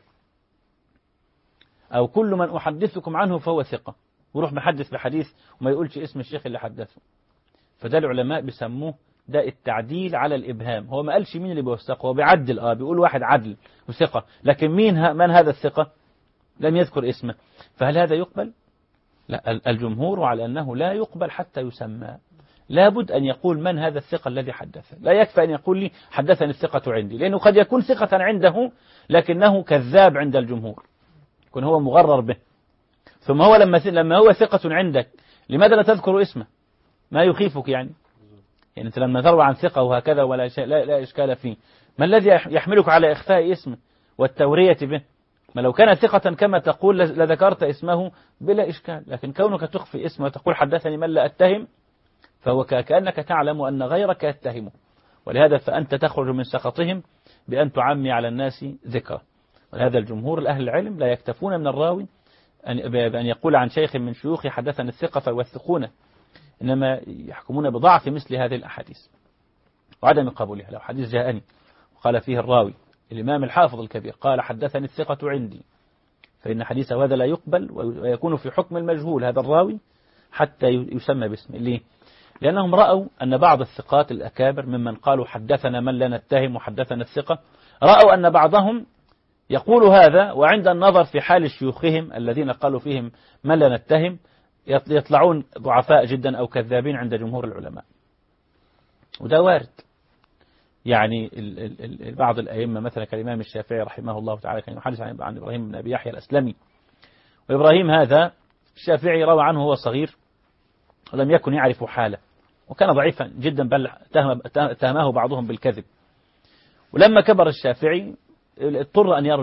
B: أو كل من أحدثكم عنه فهو ثقة، وروح محدث بحديث وما يقولش اسم الشيخ اللي حدثه. فده العلماء بيسموه ده التعديل على الإبهام. هو ما قالش مين اللي بيوثقه، هو بيعدل بيقول واحد عدل وثقة، لكن من هذا الثقة لم يذكر اسمه. فهل هذا يقبل؟ لا، الجمهور على أنه لا يقبل حتى يسمى. لابد أن يقول من هذا الثقة الذي حدثه. لا يكفي أن يقول لي حدثني الثقة عندي، لأنه قد يكون ثقة عنده لكنه كذاب عند الجمهور، يكون هو مغرر به. ثم هو لما هو ثقة عندك لماذا لا تذكر اسمه؟ ما يخيفك يعني أنت لما تروى عن ثقة وهكذا ولا شيء لا إشكال فيه، ما الذي يحملك على إخفاء اسمه والتورية به؟ ما لو كان ثقة كما تقول لذكرت اسمه بلا إشكال، لكن كونك تخفي اسمه وتقول حدثني من لا أتهم فهو كأنك تعلم أن غيرك يتهمه، ولهذا فأنت تخرج من سخطهم بأن تعمي على الناس ذكره. ولهذا الجمهور الأهل العلم لا يكتفون من الراوي بأن يقول عن شيخ من شيوخه حدثني الثقة فيوثقونه، إنما يحكمون بضعف مثل هذه الأحاديث وعدم قبولها. لو حديث جاءني وقال فيه الراوي الإمام الحافظ الكبير قال حدثني الثقة عندي، فإن حديثه هذا لا يقبل ويكون في حكم المجهول هذا الراوي حتى يسمى باسمه. ليه؟ لأنهم رأوا أن بعض الثقات الأكابر ممن قالوا حدثنا من لا نتهم وحدثنا الثقة، رأوا أن بعضهم يقول هذا وعند النظر في حال شيوخهم الذين قالوا فيهم من لا نتهم يطلعون ضعفاء جدا أو كذابين عند جمهور العلماء. وده وارد. يعني بعض الأئمة مثلا كالإمام الشافعي رحمه الله تعالى كان يحدث عن إبراهيم بن أبي يحيى الأسلمي، وإبراهيم هذا الشافعي روى عنه وهو صغير ولم يكن يعرف حاله، وكان ضعيفا جدا بل اتهمه بعضهم بالكذب. ولما كبر الشافعي اضطر أن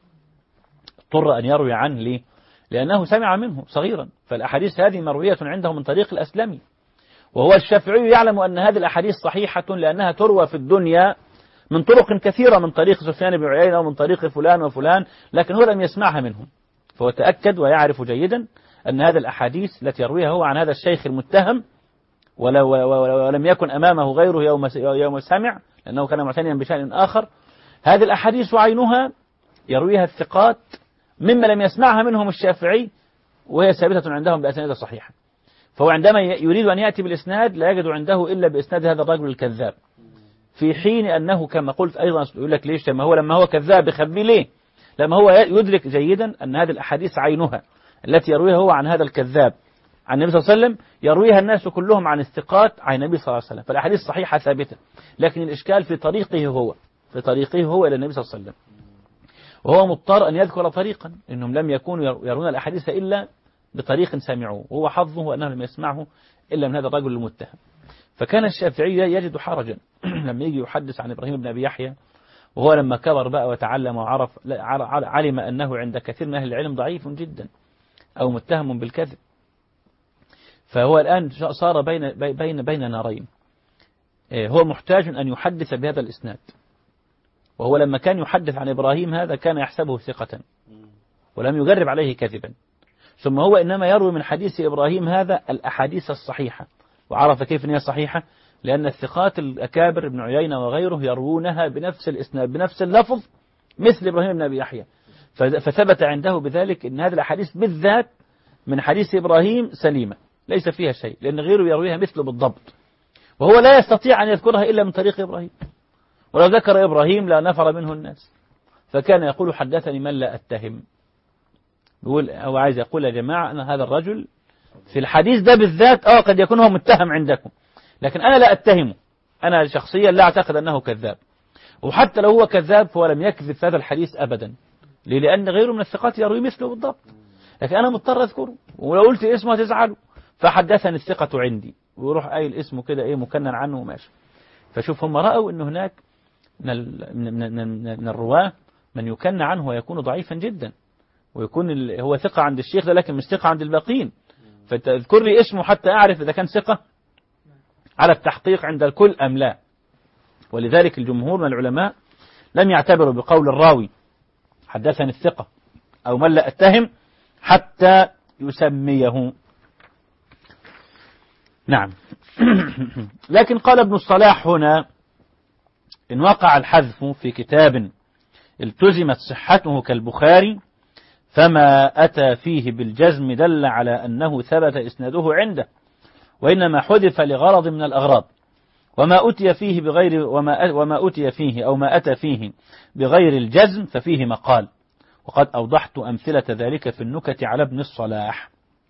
B: يروي عنه ليه؟ لأنه سمع منه صغيرا، فالأحاديث هذه مروية عنده من طريق الأسلمي، وهو الشافعي يعلم أن هذه الأحاديث صحيحة لأنها تروى في الدنيا من طرق كثيرة، من طريق سفيان بن عيينة ومن طريق فلان وفلان، لكن هو لم يسمعها منهم. فهو تأكد ويعرف جيدا أن هذه الأحاديث التي يرويها هو عن هذا الشيخ المتهم ولم يكن أمامه غيره يوم سمع، لأنه كان معتنيا بشأن آخر. هذه الأحاديث عينها يرويها الثقات مما لم يسمعها منهم الشافعي، وهي ثابتة عندهم بأسانيد صحيحة. فهو عندما يريد أن يأتي بالإسناد لا يجد عنده إلا بإسناد هذا الرجل الكذاب، في حين أنه كما قلت أيضا يقول لك ليش لما هو كذاب يخبي ليه؟ لما هو يدرك جيدا أن هذه الأحاديث عينها التي يرويها هو عن هذا الكذاب عن النبي صلى الله عليه وسلم يرويها الناس كلهم عن الثقات عن النبي صلى الله عليه وسلم، فالأحاديث صحيحة ثابتة، لكن الإشكال في طريقه هو إلى النبي صلى الله عليه وسلم، وهو مضطر أن يذكر طريقا، إنهم لم يكونوا يرون الأحاديث إلا بطريق سمعوه، وهو حظه أنه لم يسمعه إلا من هذا الرجل المتهم. فكان الشافعي يجد حرجا لما يجي يحدث عن إبراهيم بن أبي يحيى، وهو لما كبر بقى وتعلم وعرف علم أنه عند كثير من أهل العلم ضعيف جدا أو متهم بالكذب. فهو الآن صار بين نارين، هو محتاج أن يحدث بهذا الإسناد، وهو لما كان يحدث عن إبراهيم هذا كان يحسبه ثقة ولم يجرب عليه كذبا، ثم هو إنما يروي من حديث إبراهيم هذا الأحاديث الصحيحة، وعرف كيف أنها صحيحة لأن الثقات الأكابر ابن عيينة وغيره يروونها بنفس الإسناد بنفس اللفظ مثل إبراهيم بن أبي يحيى، فثبت عنده بذلك أن هذه الأحاديث بالذات من حديث إبراهيم سليمة ليس فيها شيء، لأن غيره يرويها مثله بالضبط، وهو لا يستطيع أن يذكرها إلا من طريق إبراهيم، ولو ذكر إبراهيم لا نفر منه الناس. فكان يقول حدثني من لا أتهم، يقول هو عايز يقول يا جماعة أنا هذا الرجل في الحديث ده بالذات قد يكون هو متهم عندكم، لكن أنا لا أتهمه، أنا شخصيا لا أعتقد أنه كذاب، وحتى لو هو كذاب فهو لم يكذب في هذا الحديث أبدا، ليه؟ لأن غيره من الثقات يروي مثله بالضبط، لكن أنا مضطر أذكره، ولو قلت اسمه هتزعله. فحدثني الثقة عندي، ويروح قايل اسمه كده إيه مكنن عنه وماشي. فشوف هم رأوا أن هناك من الرواة من يكن عنه ويكون ضعيفا جدا، ويكون هو ثقة عند الشيخ ده لكن مش ثقة عند الباقين. فتذكر لي اسمه حتى أعرف إذا كان ثقة على التحقيق عند الكل أم لا. ولذلك الجمهور من العلماء لم يعتبروا بقول الراوي حدثني الثقة أو من لا أتهم حتى يسميه. نعم. لكن قال ابن الصلاح هنا إن وقع الحذف في كتاب التزمت صحته كالبخاري فما أتى فيه بالجزم دل على أنه ثبت إسناده عنده، وإنما حذف لغرض من الأغراض، وما أتي فيه بغير وما أتي فيه أو ما أتى فيه بغير الجزم ففيه مقال، وقد أوضحت أمثلة ذلك في النكت على ابن الصلاح.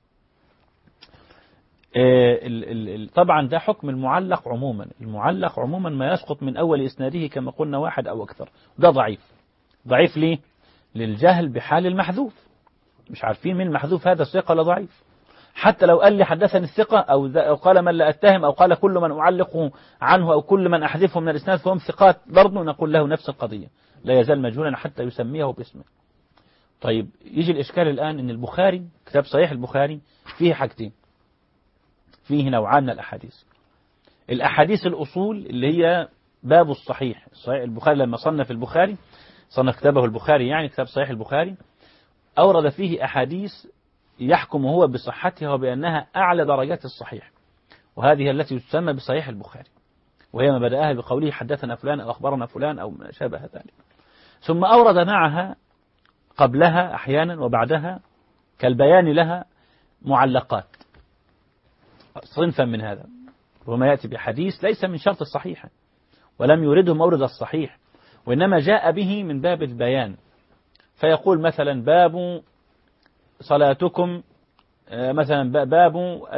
B: طبعا ده حكم المعلق عموما. المعلق عموما ما يسقط من أول إسناده كما قلنا واحد أو أكثر، ده ضعيف. ضعيف ليه؟ للجهل بحال المحذوف، مش عارفين مين المحذوف، هذا ثقة ولا ضعيف. حتى لو قال لي حدثني الثقة أو قال من لا أتهم أو قال كل من أعلق عنه أو كل من أحذفه من الإسناد فهم ثقات، برضه نقول له نفس القضية، لا يزال مجهولا حتى يسميه باسمه. طيب يجي الإشكال الآن إن البخاري كتاب صحيح البخاري فيه حاجتين، فيه نوعان من الأحاديث. الأحاديث الأصول اللي هي باب الصحيح. صحيح البخاري لما صنف البخاري، صنف كتابه البخاري يعني كتاب صحيح البخاري، أورد فيه أحاديث يحكم هو بصحتها وبأنها أعلى درجات الصحيح، وهذه التي تسمى بصحيح البخاري، وهي ما بدأها بقوله حدثنا فلان أو أخبرنا فلان أو ما شابه ذلك. ثم أورد معها قبلها أحيانا وبعدها كالبيان لها معلقات، صنفا من هذا، وما يأتي بحديث ليس من شرط الصحيح ولم يرده مورد الصحيح، وإنما جاء به من باب البيان. فيقول مثلا باب صلاتكم، مثلا باب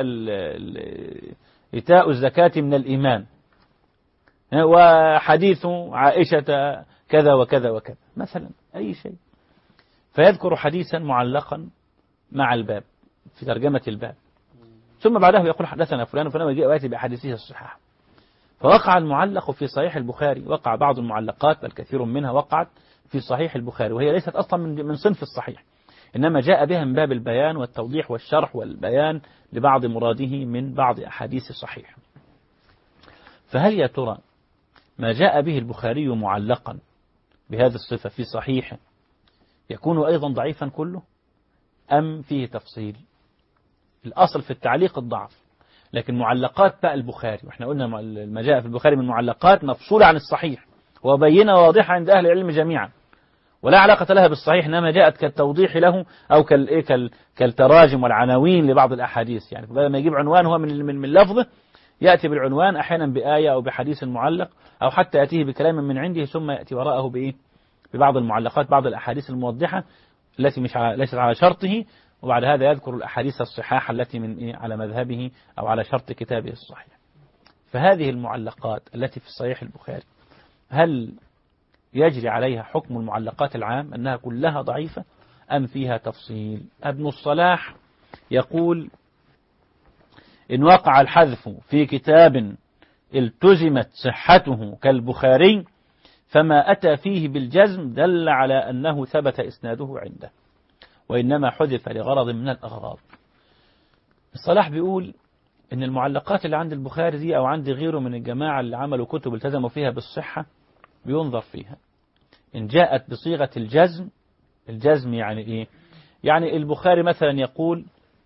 B: إيتاء الزكاة من الإيمان، وحديث عائشة كذا وكذا وكذا مثلا، أي شيء. فيذكر حديثا معلقا مع الباب في ترجمة الباب، ثم بعده يقول حدثنا فلان وفلان ويأتي بأحاديثه الصحاح. فوقع المعلق في صحيح البخاري، وقع بعض المعلقات بل كثير منها وقعت في صحيح البخاري، وهي ليست أصلا من صنف الصحيح، إنما جاء بها من باب البيان والتوضيح والشرح والبيان لبعض مراده من بعض أحاديث الصحيح. فهل يا ترى ما جاء به البخاري معلقا بهذه الصفة في صحيحه يكون أيضا ضعيفا كله أم فيه تفصيل؟ الأصل في التعليق الضعف، لكن معلقات بقى البخاري، وإحنا قلنا ما جاء في البخاري من معلقات مفصولة عن الصحيح وبينة واضحة عند أهل العلم جميعا، ولا علاقة لها بالصحيح، إنما جاءت كالتوضيح له أو كالتراجم والعناوين لبعض الأحاديث. يعني بدل ما يجيب عنوان هو من لفظه يأتي بالعنوان أحيانا بآية أو بحديث معلق، أو حتى يأتيه بكلام من عنده ثم يأتي وراءه ببعض المعلقات، بعض الأحاديث الموضحة التي ليست على شرطه، وبعد هذا يذكر الأحاديث الصحاح التي من على مذهبه أو على شرط كتابه الصحيح. فهذه المعلقات التي في صحيح البخاري هل يجري عليها حكم المعلقات العام أنها كلها ضعيفة أم فيها تفصيل؟ ابن الصلاح يقول إن وقع الحذف في كتاب التزمت صحته كالبخاري فما أتى فيه بالجزم دل على أنه ثبت إسناده عنده، وإنما حذف لغرض من الأغراض. الصلاح بيقول إن المعلقات اللي عند البخاري دي أو عند غيره من الجماعة اللي عملوا كتب التزموا فيها بالصحة بينظر فيها إن جاءت بصيغة الجزم. الجزم يعني إيه؟ يعني البخاري مثلا يقول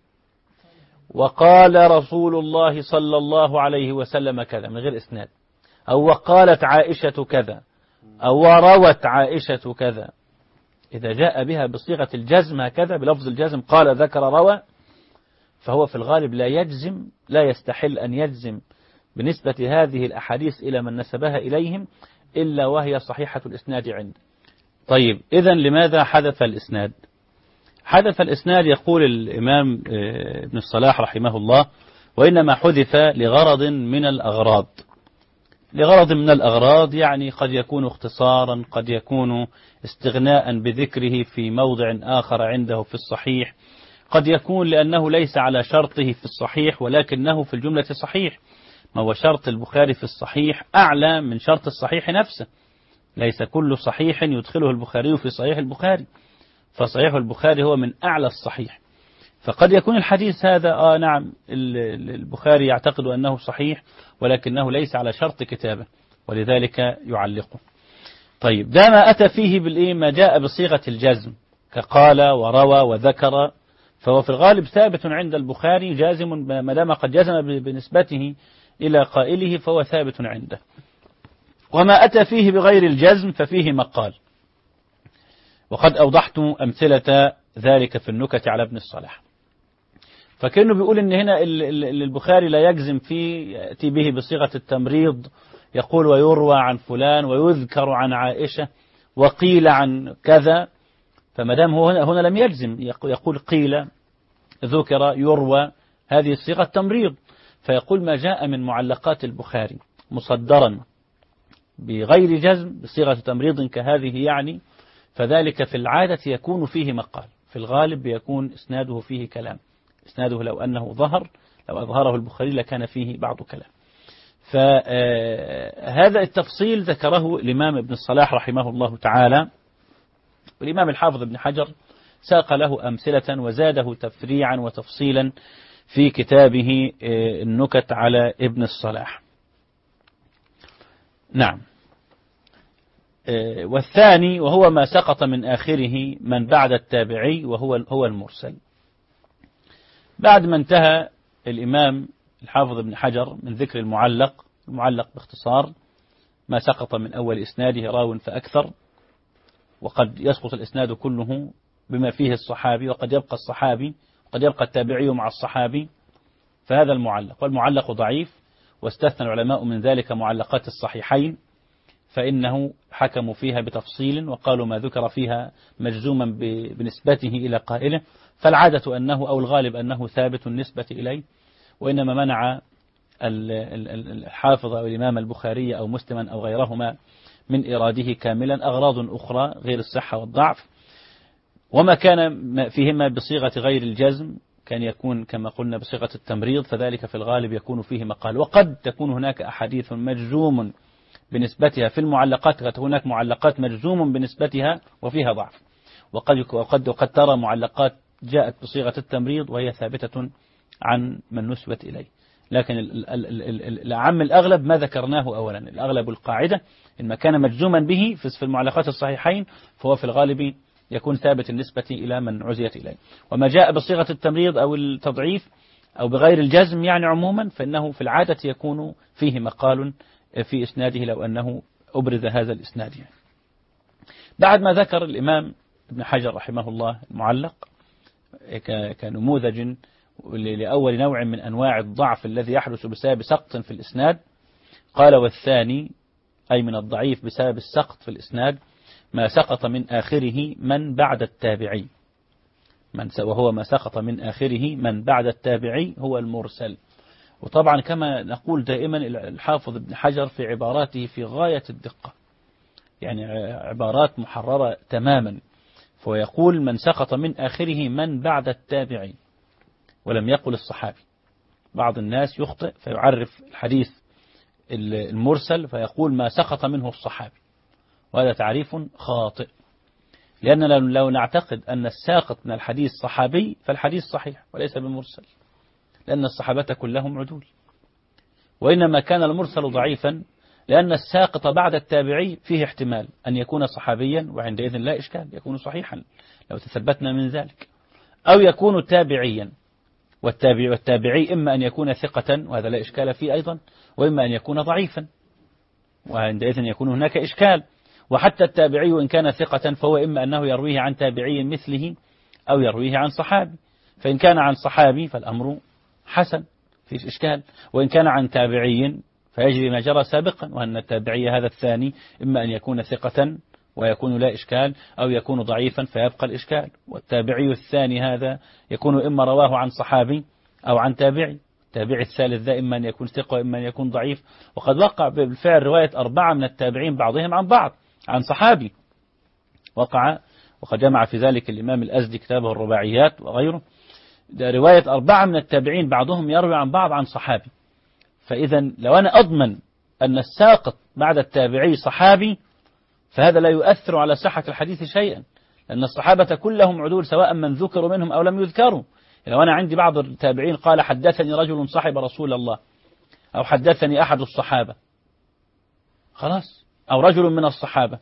B: وقال رسول الله صلى الله عليه وسلم كذا من غير إسناد، أو وقالت عائشة كذا، أو روت عائشة كذا. إذا جاء بها بصيغة الجزم هكذا بلفظ الجزم قال ذكر روى، فهو في الغالب لا يجزم، لا يستحل أن يجزم بنسبة هذه الأحاديث إلى من نسبها إليهم إلا وهي صحيحة الإسناد عنده. طيب إذن لماذا حذف الإسناد؟ حذف الإسناد يقول الإمام ابن الصلاح رحمه الله وإنما حذف لغرض من الأغراض. لغرض من الأغراض، يعني قد يكون اختصارا، قد يكون استغناء بذكره في موضع آخر عنده في الصحيح، قد يكون لأنه ليس على شرطه في الصحيح ولكنه في الجملة صحيح. ما هو شرط البخاري في الصحيح أعلى من شرط الصحيح نفسه، ليس كل صحيح يدخله البخاري في صحيح البخاري، فصحيح البخاري هو من أعلى الصحيح. فقد يكون الحديث هذا نعم البخاري يعتقد أنه صحيح ولكنه ليس على شرط كتابه ولذلك يعلقه. طيب ده ما أتى فيه ما جاء بصيغة الجزم كقال وروى وذكر، فهو في الغالب ثابت عند البخاري جازم، ما دام قد جزم بنسبته إلى قائله فهو ثابت عنده. وما أتى فيه بغير الجزم ففيه مقال، وقد أوضحت أمثلة ذلك في النكت على ابن الصلاح. فكأنه بيقول إن هنا البخاري لا يجزم فيه، يأتي به بصيغة التمريض، يقول ويروى عن فلان ويذكر عن عائشة وقيل عن كذا، فما دام هو هنا لم يجزم، يقول قيل ذكر يروى، هذه الصيغة تمريض. فيقول ما جاء من معلقات البخاري مصدرا بغير جزم بصيغة تمريض كهذه يعني، فذلك في العادة يكون فيه مقال، في الغالب يكون إسناده فيه كلام، إسناده لو أنه لو أظهره البخاري لكان فيه بعض كلام. فهذا التفصيل ذكره الإمام ابن الصلاح رحمه الله تعالى، والإمام الحافظ ابن حجر ساق له أمثلة وزاده تفريعا وتفصيلا في كتابه النكت على ابن الصلاح. نعم. والثاني وهو ما سقط من آخره من بعد التابعي وهو المرسل. بعد ما انتهى الإمام الحافظ ابن حجر من ذكر المعلق باختصار ما سقط من أول إسناده راو فأكثر، وقد يسقط الإسناد كله بما فيه الصحابي، وقد يبقى الصحابي، وقد يبقى التابعي مع الصحابي، فهذا المعلق. والمعلق ضعيف، واستثنى العلماء من ذلك معلقات الصحيحين، فإنه حكموا فيها بتفصيل وقالوا ما ذكر فيها مجزوما بنسبته إلى قائله، فالعادة أنه أو الغالب أنه ثابت النسبة إليه، وإنما منع الحافظ أو الإمام البخاري أو مسلما أو غيرهما من إراده كاملا أغراض أخرى غير الصحة والضعف. وما كان فيهما بصيغة غير الجزم كان يكون كما قلنا بصيغة التمريض، فذلك في الغالب يكون فيه مقال. وقد تكون هناك أحاديث مجزوم بنسبتها في المعلقات، قد هناك معلقات مجزوم بنسبتها وفيها ضعف، وقد ترى معلقات جاءت بصيغة التمريض وهي ثابتة عن من نسبت إليه. لكن الأعم الأغلب ما ذكرناه أولا، الأغلب القاعدة إن ما كان مجزوما به في المعلقات الصحيحين فهو في الغالب يكون ثابت النسبة إلى من عزيت إليه. وما جاء بصيغة التمريض أو التضعيف أو بغير الجزم يعني عموما فإنه في العادة يكون فيه مقال في إسناده لو أنه أبرز هذا الإسناد يعني. بعد ما ذكر الإمام ابن حجر رحمه الله المعلق كنموذج لأول نوع من أنواع الضعف الذي يحدث بسبب سقط في الإسناد، قال والثاني أي من الضعيف بسبب السقط في الإسناد ما سقط من آخره من بعد التابعي، وهو ما سقط من آخره من بعد التابعي هو المرسل. وطبعا كما نقول دائما الحافظ ابن حجر في عباراته في غاية الدقة، يعني عبارات محررة تماما، فيقول من سقط من آخره من بعد التابعي ولم يقل الصحابي. بعض الناس يخطئ فيعرف الحديث المرسل فيقول ما سقط منه الصحابي، وهذا تعريف خاطئ، لأننا لو نعتقد أن الساقط من الحديث صحابي فالحديث صحيح وليس بمرسل، لأن الصحابة كلهم عدول. وإنما كان المرسل ضعيفا لأن الساقط بعد التابعي فيه احتمال أن يكون صحابيا، وعندئذ لا إشكال يكون صحيحا لو تثبتنا من ذلك، أو يكون تابعيا، والتابعي إما أن يكون ثقة وهذا لا إشكال فيه أيضا، وإما أن يكون ضعيفا وعندئذ يكون هناك إشكال. وحتى التابعي إن كان ثقة فهو إما أنه يرويه عن تابعي مثله أو يرويه عن صحابي، فإن كان عن صحابي فالأمر حسن فيش إشكال، وإن كان عن تابعي فيجري ما جرى سابقا، وأن التابعي هذا الثاني إما أن يكون ثقة ويكون لا إشكال أو يكون ضعيفا فيبقى الإشكال. والتابعي الثاني هذا يكون إما رواه عن صحابي أو عن تابعي، التابعي الثالث ده إما أن يكون ثقة وإما أن يكون ضعيف. وقد وقع بالفعل رواية 4 من التابعين بعضهم عن بعض عن صحابي وقع، وقد جمع في ذلك الإمام الأزدي كتابه الرباعيات وغيره، ده رواية 4 من التابعين بعضهم يروي عن بعض عن صحابي. فإذا لو أنا أضمن أن الساقط بعد التابعي صحابي فهذا لا يؤثر على صحة الحديث شيئا، لأن الصحابة كلهم عدول سواء من ذكروا منهم أو لم يذكروا. لو أنا عندي بعض التابعين قال حدثني رجل صحب رسول الله أو حدثني أحد الصحابة خلاص، أو رجل من الصحابة،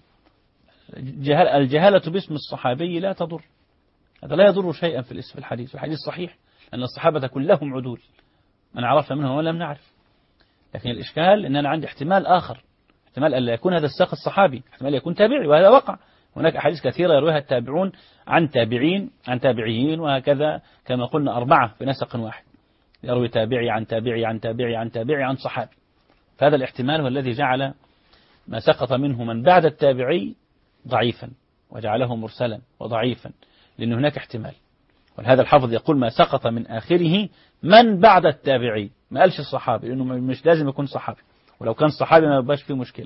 B: الجهالة باسم الصحابي لا تضر، هذا لا يضر شيئا في الاسم الحديث، الحديث صحيح لأن الصحابة كلهم عدول من عرف منهم ولم نعرف. لكن الإشكال أن أنا عندي احتمال آخر، احتمال أن لا يكون هذا الساقط صحابي، احتمال يكون تابعي، وهذا وقع. هناك أحاديث كثيرة يرويها التابعون عن تابعين عن تابعيين، وهكذا كما قلنا 4 في نسق واحد، يروي تابعي عن تابعي عن تابعي عن تابعي عن صحابي. فهذا الاحتمال هو الذي جعل ما سقط منه من بعد التابعي ضعيفا وجعله مرسلا وضعيفا، لأن هناك احتمال. ولهذا الحافظ يقول ما سقط من آخره من بعد التابعي، ما قالش الصحابي لأنه مش لازم يكون صحابي، ولو كان صحابي ما يبقاش فيه مشكلة.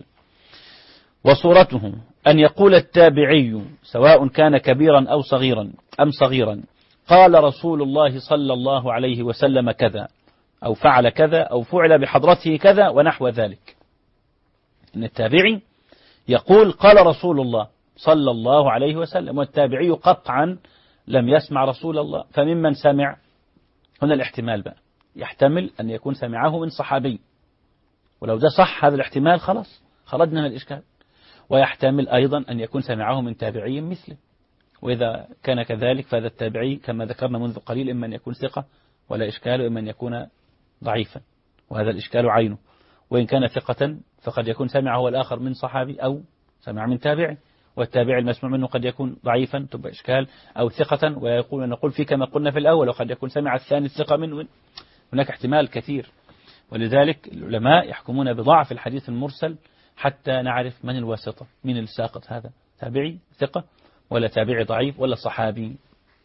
B: وصورته أن يقول التابعي سواء كان كبيرا أو صغيرا أم صغيرا قال رسول الله صلى الله عليه وسلم كذا أو فعل كذا أو فعل بحضرته كذا ونحو ذلك. إن التابعي يقول قال رسول الله صلى الله عليه وسلم، والتابعي قطعا لم يسمع رسول الله، فممن سمع هنا الاحتمال بقى، يحتمل أن يكون سمعه من صحابي، ولو ده صح هذا الاحتمال خلاص خرجنا من الإشكال. ويحتمل أيضا أن يكون سمعه من تابعي مثله، وإذا كان كذلك فهذا التابعي كما ذكرنا منذ قليل إما أن يكون ثقة ولا إشكال، وإما أن يكون ضعيفا وهذا الإشكال عينه. وإن كان ثقة فقد يكون سمعه هو الآخر من صحابي أو سمع من تابعي، والتابعي المسموع منه قد يكون ضعيفا تبقى إشكال، أو ثقة ونقول فيه كما قلنا في الأول، وقد يكون سمع الثاني الثقة منه. هناك احتمال كثير، ولذلك العلماء يحكمون بضعف الحديث المرسل حتى نعرف من الواسطة، من الساقط، هذا تابعي ثقة ولا تابعي ضعيف ولا صحابي.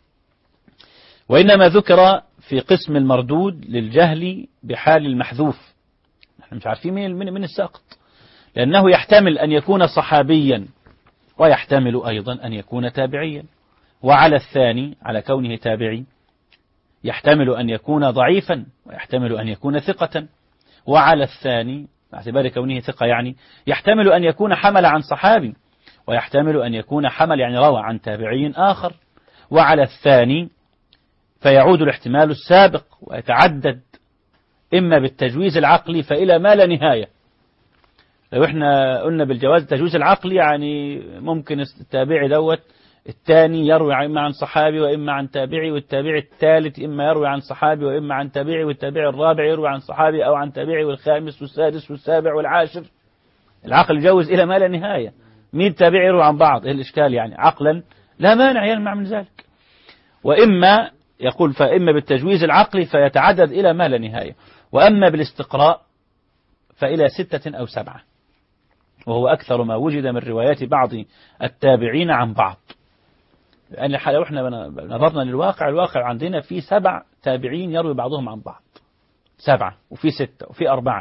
B: وإنما ذكر في قسم المردود للجهل بحال المحذوف، نحن مش عارفين من الساقط، لأنه يحتمل أن يكون صحابيا ويحتمل أيضا أن يكون تابعيا، وعلى الثاني على كونه تابعي يحتمل أن يكون ضعيفا ويحتمل أن يكون ثقة، وعلى الثاني باعتبار كونه ثقة يعني يحتمل أن يكون حمل عن صحابي، ويحتمل أن يكون حمل يعني روى عن تابعي آخر، وعلى الثاني فيعود الاحتمال السابق ويتعدد إما بالتجويز العقلي فإلى ما لا نهاية. لو احنا قلنا بالجواز التجويز العقلي يعني ممكن التابعي دوت الثاني يروي إما عن صحابي وإما عن تابعي، والتابعي الثالث إما يروي عن صحابي وإما عن تابعي، والتابعي الرابع يروي عن صحابي أو عن تابعي، والخامس والسادس والسابع والعاشر. العقل يجوز إلى ما لا نهاية. 100 تابعي يروي عن بعض، إيه الإشكال يعني؟ عقلا لا مانع يلمع من ذلك. وإما يقول فإما بالتجويز العقلي فيتعدد إلى ما لا نهاية، وأما بالاستقراء فإلى 6 أو 7، وهو أكثر ما وجد من روايات بعض التابعين عن بعض. لأن لو احنا نظرنا للواقع، الواقع عندنا في 7 تابعين يروي بعضهم عن بعض، 7 وفي 6 وفي 4،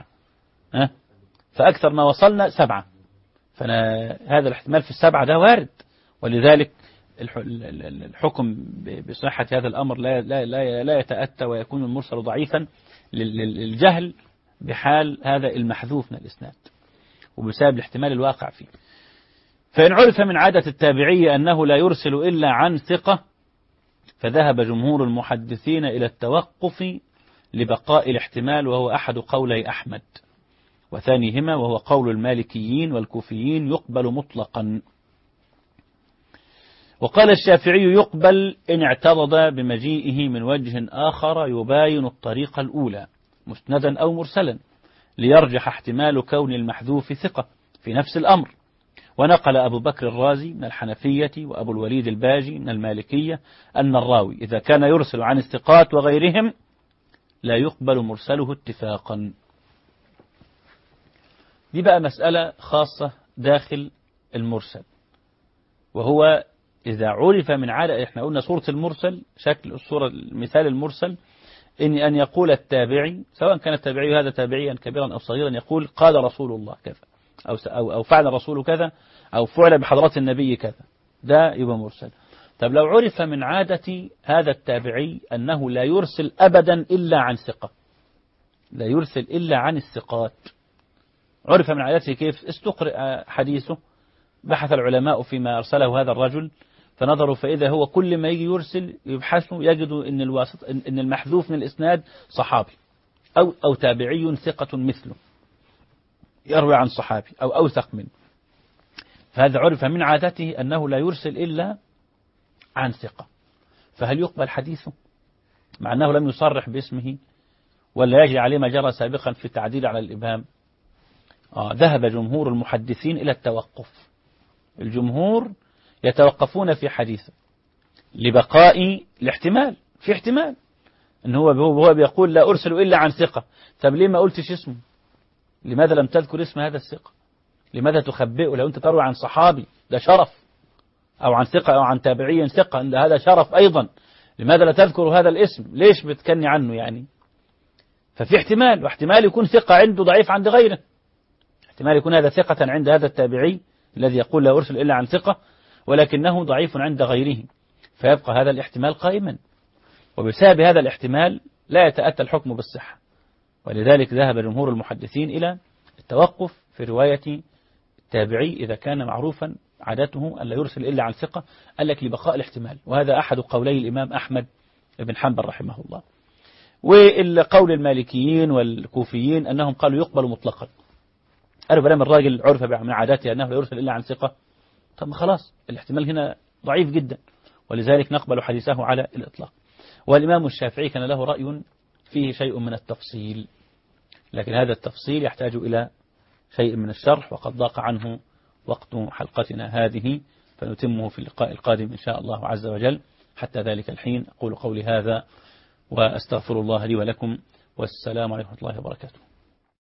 B: فأكثر ما وصلنا 7، فهذا الاحتمال في 7 ده وارد. ولذلك الحكم بصحة هذا الأمر لا يتأتى، ويكون المرسل ضعيفا للجهل بحال هذا المحذوف من الإسناد وبسبب الاحتمال الواقع فيه. فإن عرف من عادة التابعي أنه لا يرسل إلا عن ثقة فذهب جمهور المحدثين إلى التوقف لبقاء الاحتمال، وهو أحد قولي أحمد، وثانيهما وهو قول المالكيين والكوفيين يقبل مطلقا. وقال الشافعي يقبل إن اعترض بمجيئه من وجه آخر يباين الطريقة الأولى مسندا أو مرسلا، ليرجح احتمال كون المحذوف ثقة في نفس الأمر. ونقل أبو بكر الرازي من الحنفية وأبو الوليد الباجي من المالكية أن الراوي إذا كان يرسل عن الثقات وغيرهم لا يقبل مرسله اتفاقا. دي بقى مسألة خاصة داخل المرسل، وهو إذا عرف من عادة، احنا قلنا صورة المرسل، شكل الصورة المثال المرسل أن يقول التابعي، سواء كان التابعي هذا تابعيا كبيرا أو صغيرا، يقول قال رسول الله كذا، أو فعل رسول كذا، أو فعل بحضرة النبي كذا، ده يبقى مرسل. طب لو عرف من عادة هذا التابعي أنه لا يرسل أبدا إلا عن ثقة، لا يرسل إلا عن الثقات، عرف من عادته كيف؟ استقرأ حديثه، بحث العلماء فيما أرسله هذا الرجل، فنظروا فإذا هو كل ما يجي يرسل يبحثوا يجدوا أن أن المحذوف من الإسناد صحابي أو تابعي ثقة مثله يروي عن صحابي أو أوثق منه، فهذا عرف من عادته أنه لا يرسل إلا عن ثقة. فهل يقبل حديثه مع أنه لم يصرح باسمه، ولا يجري عليه ما جرى سابقا في التعديل على الإبهام؟ ذهب جمهور المحدثين إلى التوقف. الجمهور يتوقفون في حديثه لبقاء الاحتمال، في احتمال ان هو بيقول لا أرسل إلا عن ثقة. طب ليه ما قلتش اسمه؟ لماذا لم تذكر اسم هذا الثقة؟ لماذا تخبئه؟ لو أنت تروي عن صحابي ده شرف، أو عن ثقة أو عن تابعي ثقة هذا شرف أيضا، لماذا لا تذكر هذا الاسم؟ ليش بتكني عنه يعني؟ ففي احتمال، واحتمال يكون ثقة عنده ضعيف عند غيره، احتمال يكون هذا ثقة عند هذا التابعي الذي يقول لا أرسل إلا عن ثقة، ولكنه ضعيف عند غيره، فيبقى هذا الاحتمال قائما، وبسبب هذا الاحتمال لا يتأتى الحكم بالصحة. ولذلك ذهب جمهور المحدثين إلى التوقف في رواية التابعي إذا كان معروفا عادته أن لا يرسل إلا عن ثقة، قال لك لبقاء الاحتمال، وهذا أحد قولي الإمام أحمد بن حنبل رحمه الله. والقول المالكيين والكوفيين أنهم قالوا يقبل مطلقا، قالوا بلام الراجل عرف من عادته أنه لا يرسل إلا عن ثقة، طب خلاص الاحتمال هنا ضعيف جدا، ولذلك نقبل حديثه على الإطلاق. والإمام الشافعي كان له رأي فيه شيء من التفصيل، لكن هذا التفصيل يحتاج إلى شيء من الشرح، وقد ضاق عنه وقت حلقتنا هذه، فنتمه في اللقاء القادم إن شاء الله عز وجل. حتى ذلك الحين أقول قولي هذا وأستغفر الله لي ولكم، والسلام عليكم ورحمة الله وبركاته.